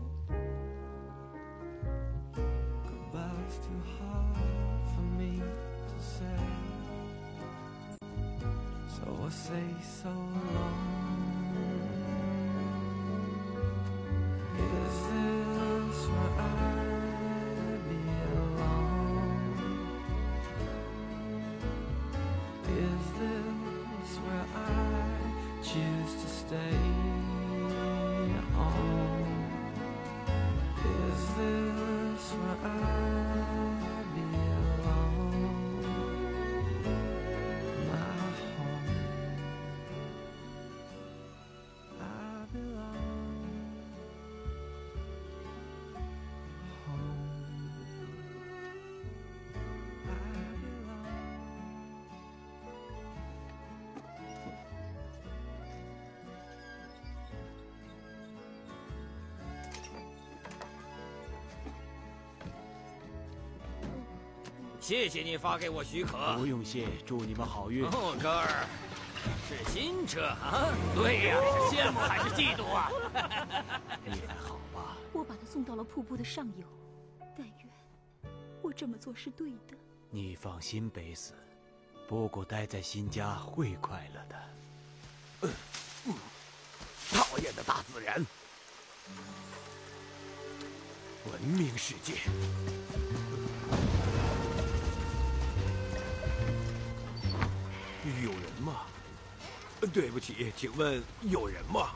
Goodbye's too hard for me to say, so I say so long. Is this where I choose to stay on? Is this where I belong? My home, I belong home. I 谢谢你发给我许可。 不用谢，祝你们好运。 哦，哥儿，是新车啊？对呀，是羡慕还是嫉妒啊？ 你还好吧？ 我把它送到了瀑布的上游，但愿我这么做是对的。 你放心，贝斯，布谷待在新家会快乐的。 讨厌的大自然，文明世界。有人吗？对不起，请问有人吗？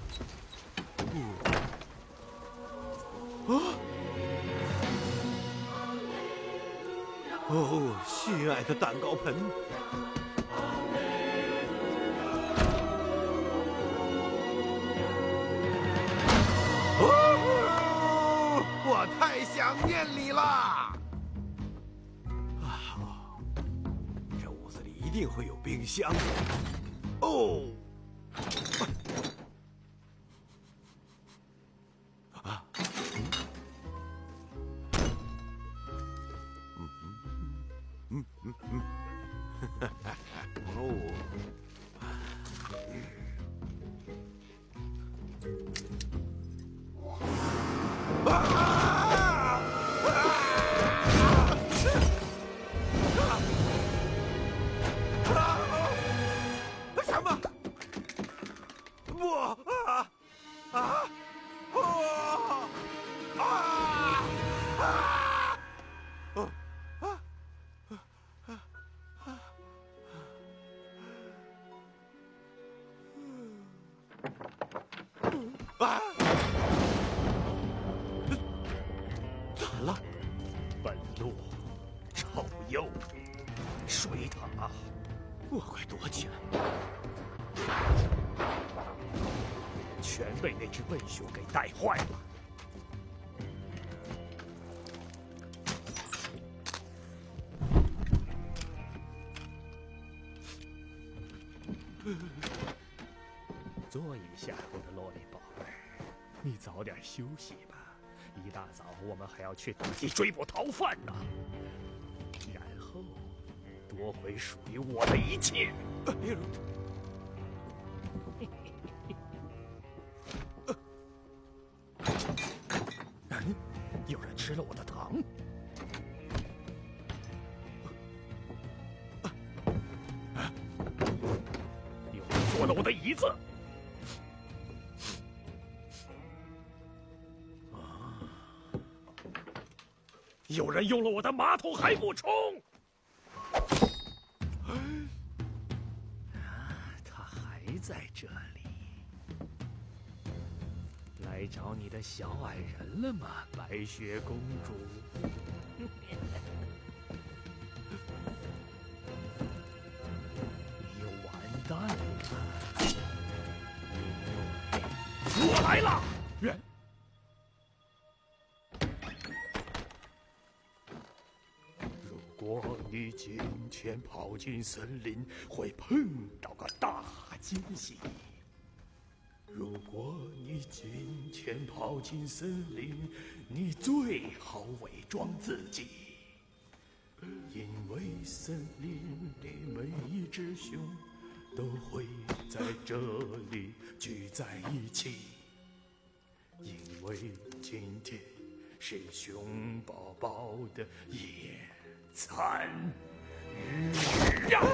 哦，心爱的蛋糕盆。我太想念你了！这屋子里一定会有冰箱。哦， 惨了！本路、臭鼬、水獭， 我快躲起来！ 全被那只笨熊给带坏了。坐一下，我的萝莉宝贝儿，你早点休息吧。一大早我们还要去打击追捕逃犯呢，然后夺回属于我的一切。有人吃了我的糖。有人坐了我的椅子。 有人用了我的马桶还不冲！ 他还在这里，来找你的小矮人了吗，白雪公主？你又完蛋了！ 我来了！ 如果你今天跑进森林，会碰到个大惊喜。如果你今天跑进森林，你最好伪装自己，因为森林里每一只熊都会在这里聚在一起，因为今天是熊宝宝的夜餐日呀！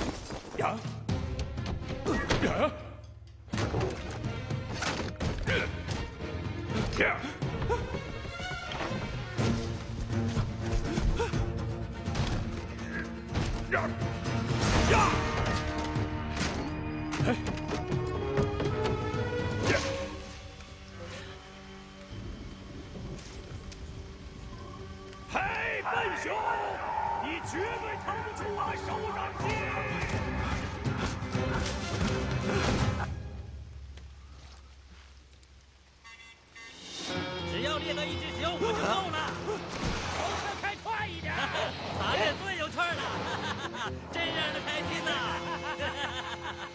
嘿，笨熊，你绝对逃不出我手掌心！ 只要猎到一只熊，我就够了。 跑车开快一点！ 爬着最有趣了，真让人开心呐！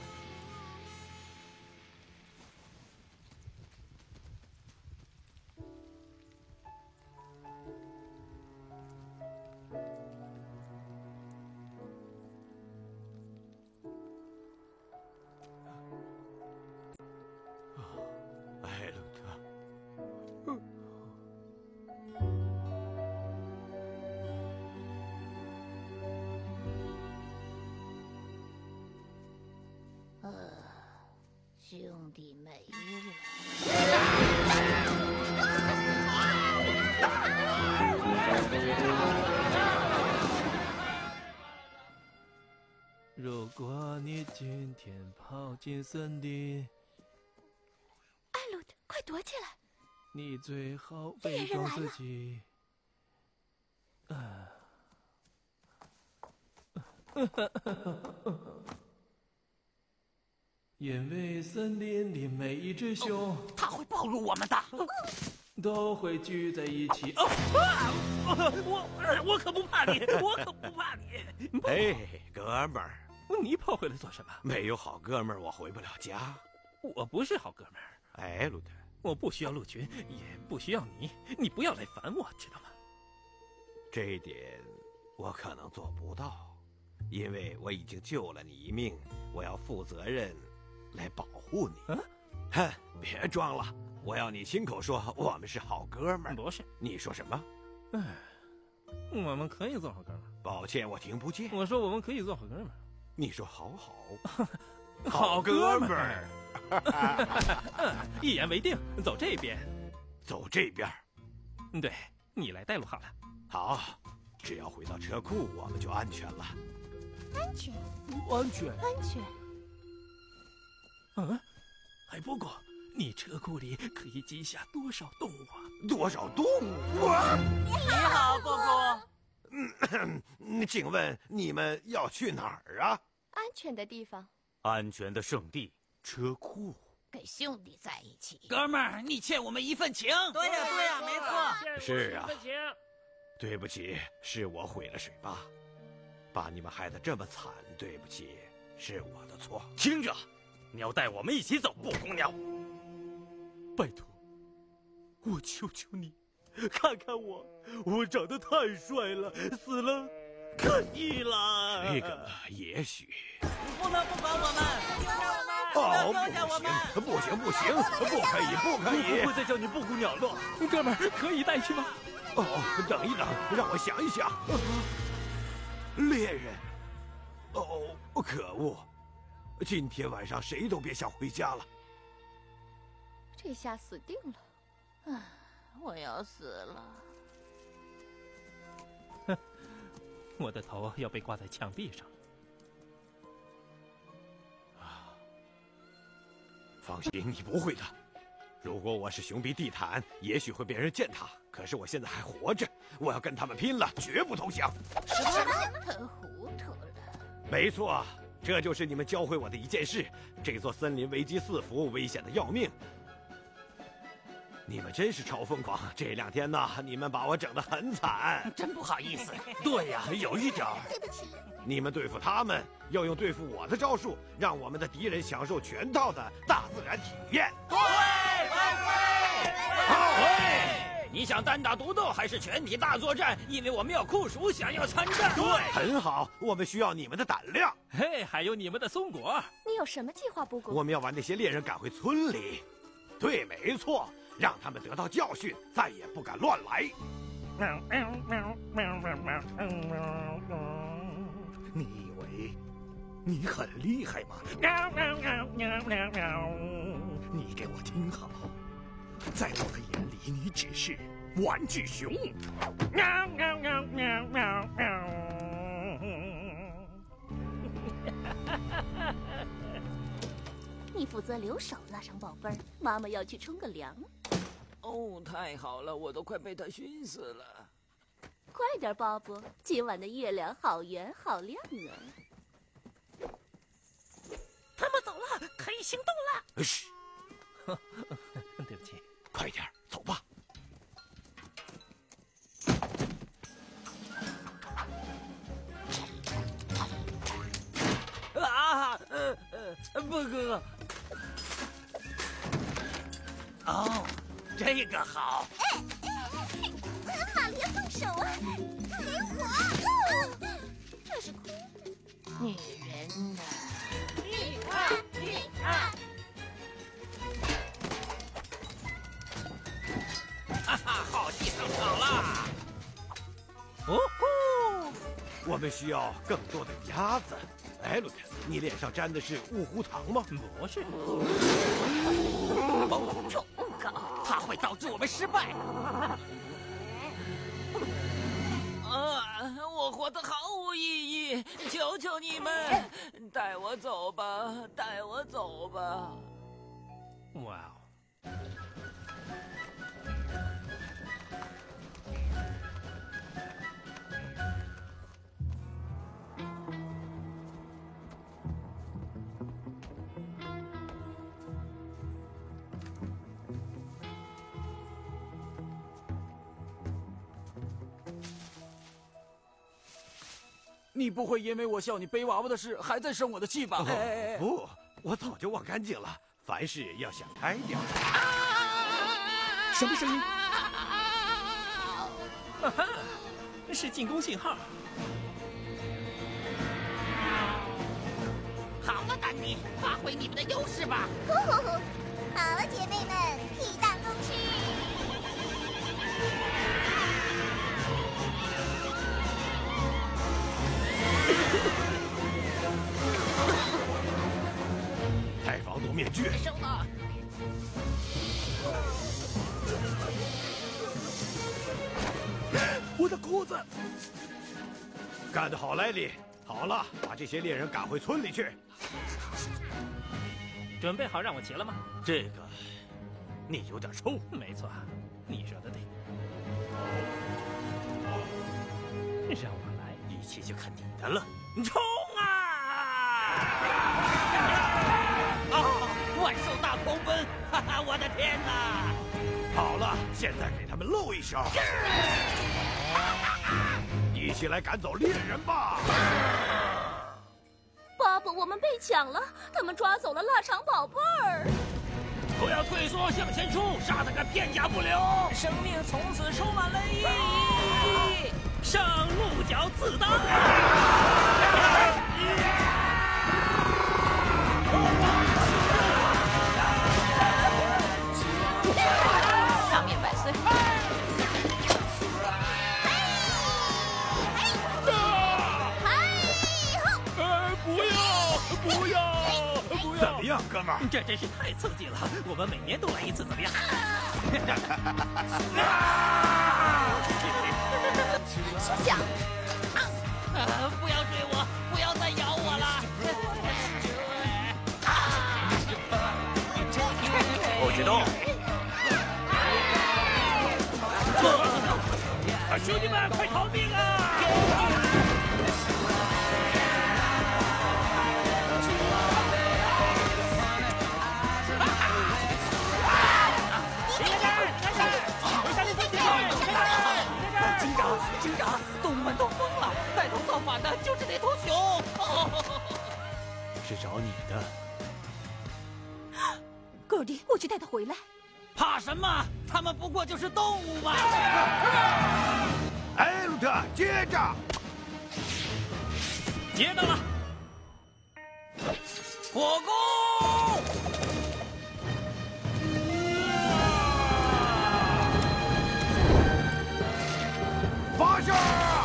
艾伦特， 兄弟没了。 如果你今天跑进森林， 艾鲁特，快躲起来！ 你最好伪装自己。因为森林里每一只熊， 他会暴露我们的， 都会聚在一起。 我可不怕你，我可不怕你。 哎，哥们儿， 你跑回来做什么？ 没有好哥们儿，我回不了家。 我不是好哥们儿。 哎，鲁特， 我不需要鹿群，也不需要你，你不要来烦我，知道吗？ 这一点我可能做不到，因为我已经救了你一命，我要负责任来保护你。哼，别装了，我要你亲口说我们是好哥们儿。 不是， 你说什么？ 我们可以做好哥们儿。 抱歉，我听不见。 我说我们可以做好哥们儿。 你说好好， 好哥们儿。一言为定，走这边。 走这边。 对，你来带路好了。 好，只要回到车库，我们就安全了。 安全， 安全， 安全。 还不过，你车库里可以挤下多少动物啊？ 多少动物啊？ 你好，姑姑。请问你们要去哪儿啊？ 安全的地方。 安全的圣地，车库。 跟兄弟在一起。 哥们儿，你欠我们一份情。 对呀，没错。 是啊。对不起，是我毁了水坝，把你们害得这么惨。对不起，是我的错。 听着，你要带我们一起走，布公鸟。 拜托，我求求你，看看我，我长得太帅了，死了可以了。 这个也许。 不能不管我们， 丢下我们！不行，不可以！ 不会再叫你布谷鸟了。 哥们儿，可以带去吗？ 等一等，让我想一想。猎人，可恶！今天晚上谁都别想回家了。 这下死定了！我要死了。 我的头要被挂在墙壁上。 放心，你不会的。如果我是熊臂地毯，也许会被人践踏。可是我现在还活着，我要跟他们拼了，绝不投降。 什么？他糊涂了。 没错，这就是你们教会我的一件事。这座森林危机四伏，危险的要命。你们真是超疯狂！这2天呢，你们把我整得很惨。 真不好意思。 对呀，有一点。 对不起。 你们对付他们，要用对付我的招数，让我们的敌人享受全套的大自然体验。 对，万岁！对，你想单打独斗还是全体大作战？因为我们要酷暑，想要参战。 对，很好，我们需要你们的胆量。 嘿，还有你们的松果。 你有什么计划，布谷？ 我们要把那些猎人赶回村里。对，没错。让他们得到教训，再也不敢乱来。 你以为你很厉害吗？你给我听好，在我的眼里，你只是玩具熊。 你负责留守，腊肠宝贝儿。妈妈要去冲个凉。 哦，太好了，我都快被他熏死了。 快点，鲍勃，今晚的月亮好圆好亮啊！ 他们走了，可以行动了。 嘘， 对不起， 快点，走吧。 布谷。哦，这个好。 玛丽亚，放手啊！给我！这是空的。 女人呐， 哈哈，好戏上场了！ 哦吼，我们需要更多的鸭子。艾伦，你脸上沾的是雾糊糖吗？ 不是。 重稿，它会导致我们失败。 我活得毫无意义，求求你们，带我走吧，带我走吧。 哇哦！ 你不会因为我笑你背娃娃的事还在生我的气吧？ 不，我早就忘干净了。凡事要想开点。 什么声音？ 啊哈，是进攻信号。 好了，丹尼，发挥你们的优势吧！ 呼呼呼！好了，姐妹们，屁大公吃！ 太防毒面具。 收了。 我的裤子！ 干得好，莱利！好了，把这些猎人赶回村里去。 准备好让我骑了吗？ 这个，你有点抽。 没错，你说的对。让我来， 一切就看你的了。 冲啊！万兽大狂奔！哈哈，我的天哪！ 好了，现在给他们露一手。一起来赶走猎人吧！ 巴布，我们被抢了，他们抓走了腊肠宝贝儿。 不要退缩，向前冲，杀他个片甲不留！生命从此充满了意义。 上鹿角自当。 长命百岁。 不要！ 怎么样，哥们儿？ 这真是太刺激了！我们每年都来一次，怎么样？ 休想！ 不要追我，不要再咬我了！ 不许动！ 兄弟们，快逃命啊！ 警长，动物们都疯了，带头造反的就是那头熊。 是找你的。 戈迪，我去带他回来。 怕什么？他们不过就是动物嘛！ 艾鲁特，接着！ 接到了！ 火攻！ 发射！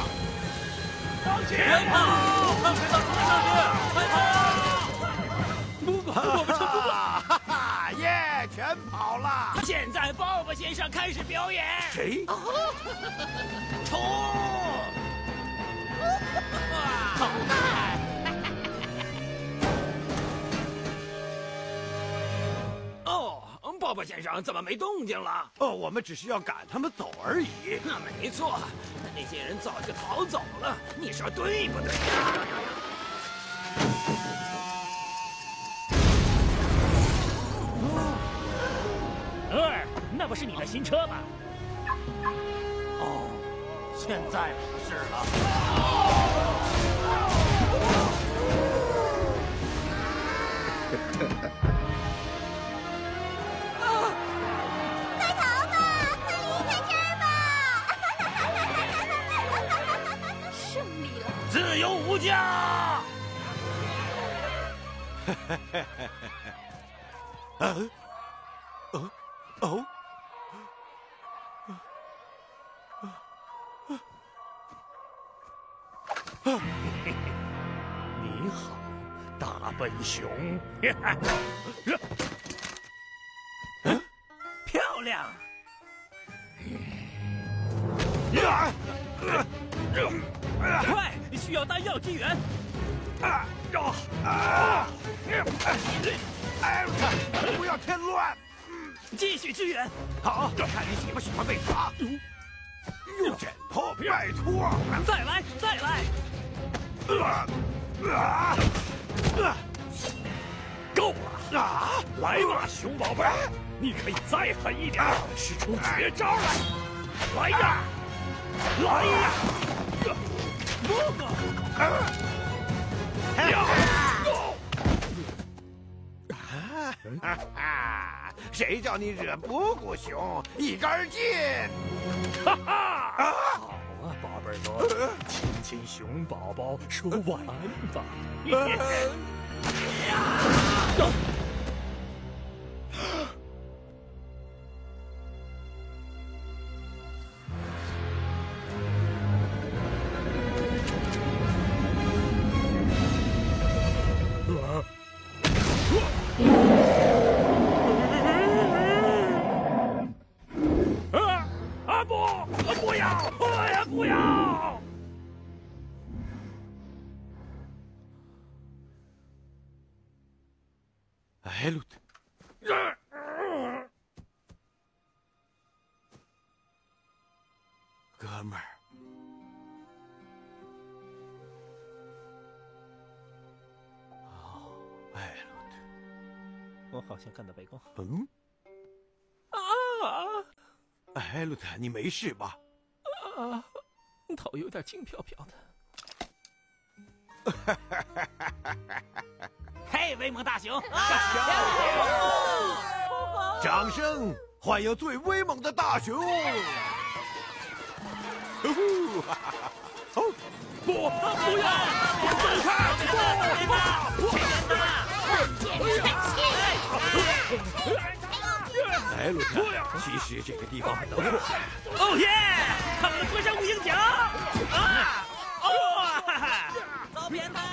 前跑！上去，快跑！ 不过我们成功了！ 哈哈，耶，全跑了！ 现在鲍勃先生开始表演。 谁？ 冲！ 好大！ 哦，鲍勃先生怎么没动静了？ 哦，我们只是要赶他们走而已。 那没错，那些人早就逃走了。你说对不对呀？ 那不是你的新车吧？ 哦，现在不是了。 快逃吧！快离开这儿吧！ 胜利了！ 自由无价！ 哦。 你好，大笨熊。 漂亮！ 快，需要弹药支援！ 艾鲁特，不要添乱！ 继续支援。 好，看你喜不喜欢被打。用枕头，拜托！ 再来，再来！ 够了！来吧，熊宝贝，你可以再狠一点，使出绝招来！来呀！来呀！ 谁叫你惹布谷熊？一杆劲！ 哈哈！好啊，宝贝儿，亲亲熊宝宝，说晚安吧。不要！ 艾鲁特，哥们儿，哦，艾鲁特， 我好像看到背光。 嗯？艾鲁特，你没事吧？ 头有点轻飘飘的。 嘿，威猛大熊！ 掌声欢迎最威猛的大熊！ 不要！走开！ 艾鲁特，其实这个地方很不错。 哦耶！他们脱上无影脚！啊！哦！哈哈！ 走扁他！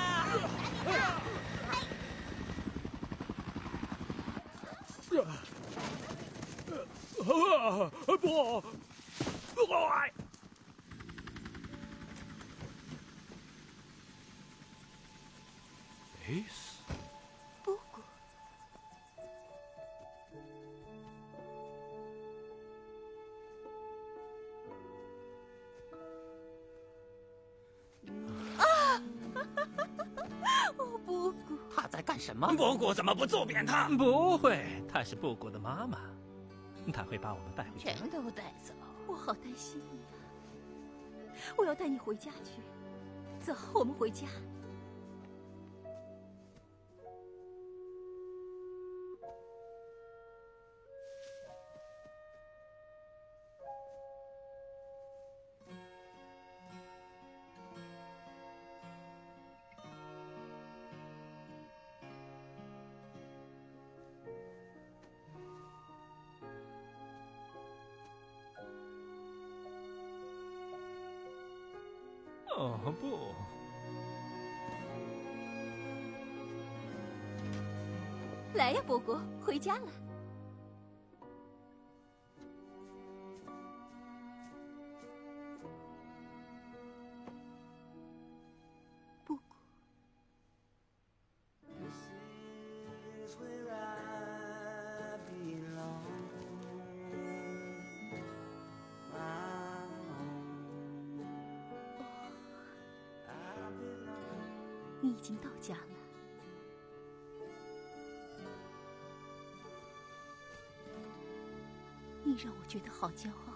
不！ 谁死？ 布谷。布谷， 他在干什么？ 布谷怎么不揍扁他？ 不会，她是布谷的妈妈，她会把我们带回家。 全都带走。 我好担心你啊！我要带你回家去。走，我们回家。 哦不， 来呀，布谷，回家了。布谷，你已经到家了。你让我觉得好骄傲。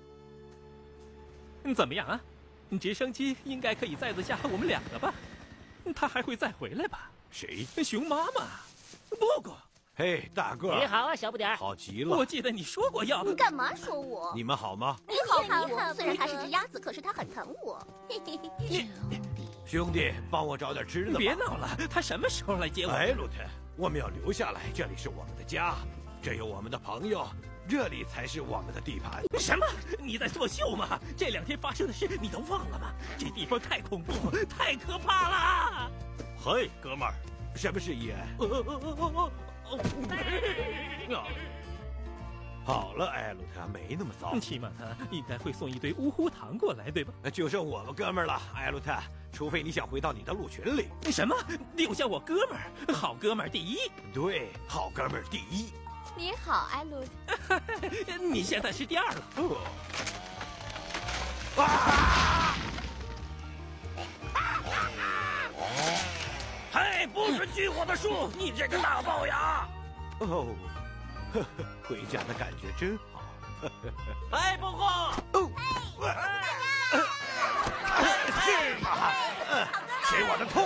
怎么样啊？直升机应该可以载得下我们两个吧？他还会再回来吧？ 谁？ 熊妈妈。布谷。 嘿，大个儿。 你好啊，小不点儿。 好极了。 我记得你说过要。 你干嘛说我？ 你们好吗？ 你好，你好。虽然他是只鸭子，可是他很疼我。 兄弟，帮我找点吃的吧。 别闹了，他什么时候来接我？ 艾鲁特，我们要留下来，这里是我们的家，这有我们的朋友，这里才是我们的地盘。 什么？你在作秀吗？这2天发生的事你都忘了吗？这地方太恐怖，太可怕了！ 嘿，哥们儿，什么事宜？好了，艾鲁特，没那么糟。 起码他应该会送一堆乌呼糖过来，对吧？ 就剩我们哥们儿了，艾鲁特，除非你想回到你的鹿群里。 什么？留下我哥们儿？好哥们儿第一。 对，好哥们儿第一。 你好，艾鲁特。 你现在是第2了。 嘿，不准锯我的树！你这个大龅牙！ 哦，回家的感觉真好。 哎，不过， 是吗？吃我的兔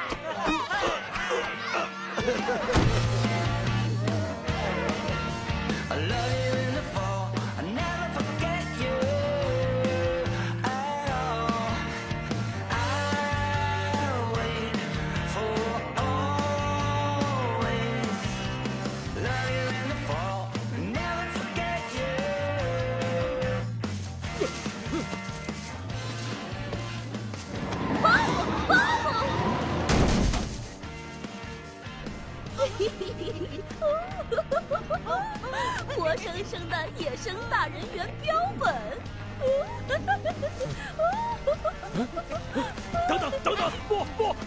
活生生的野生大人猿标本。 等等，不！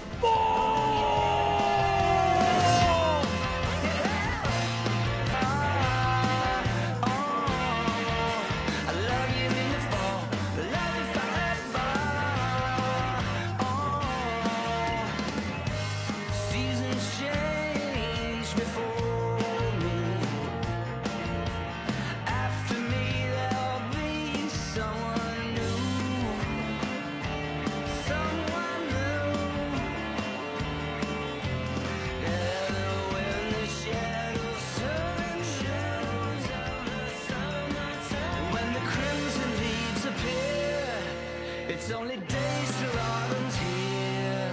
It's only days till autumn's here.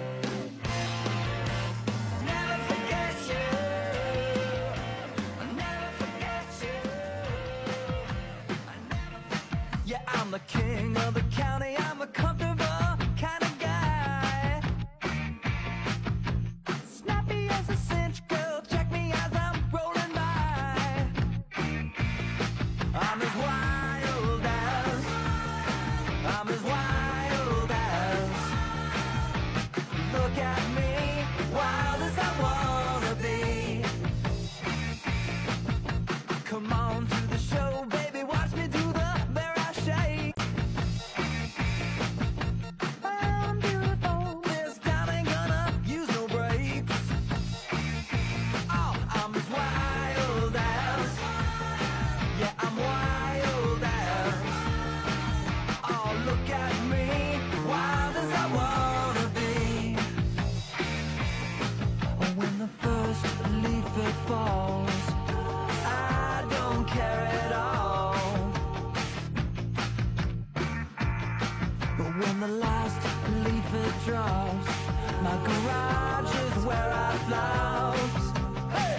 Never forget you. Never forget you. Yeah, I'm the king of the county. I'm a comfortable kind of guy. Snappy as a cinch, girl. Check me as I'm rolling by. I'm as wild as. I'm as wild as. Look at me, wild. last leaf it drops. My garage is where I flout. Hey!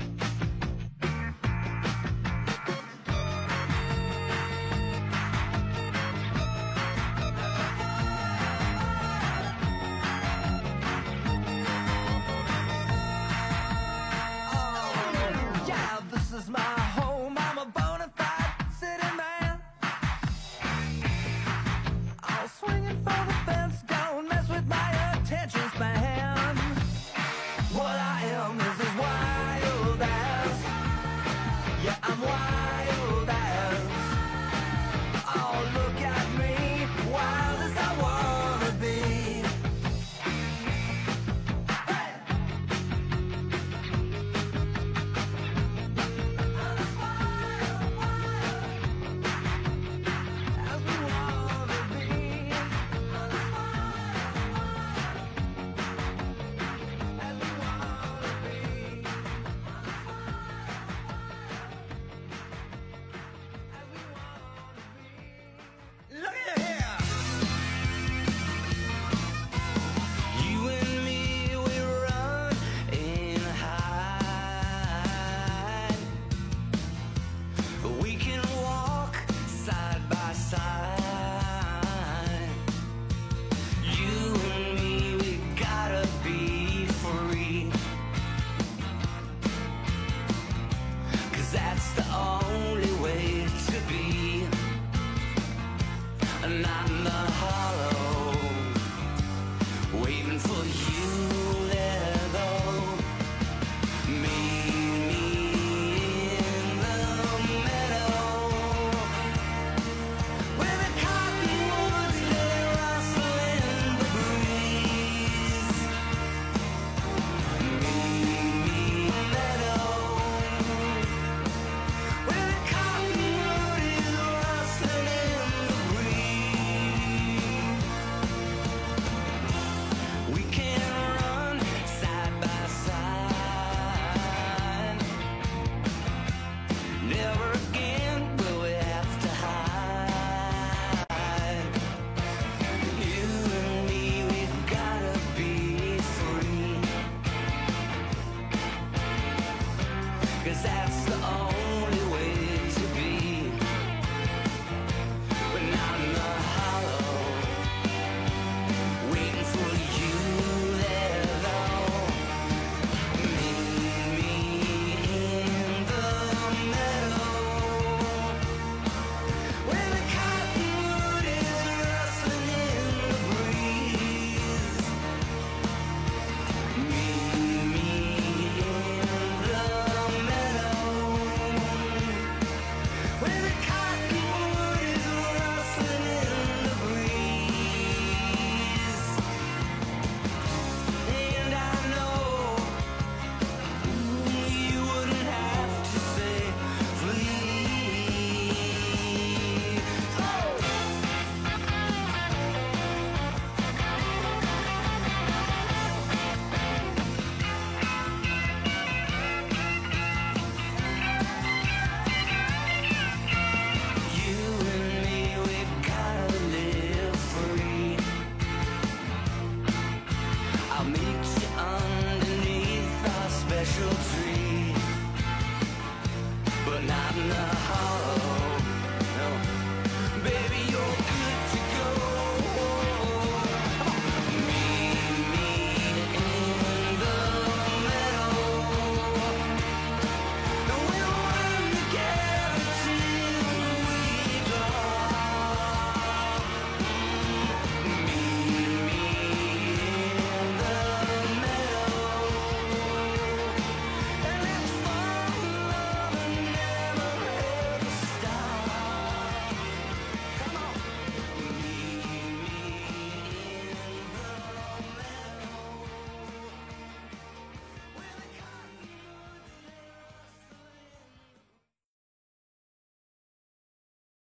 Oh, yeah, this is my home. I'm a bona fide city man. I'm swinging for the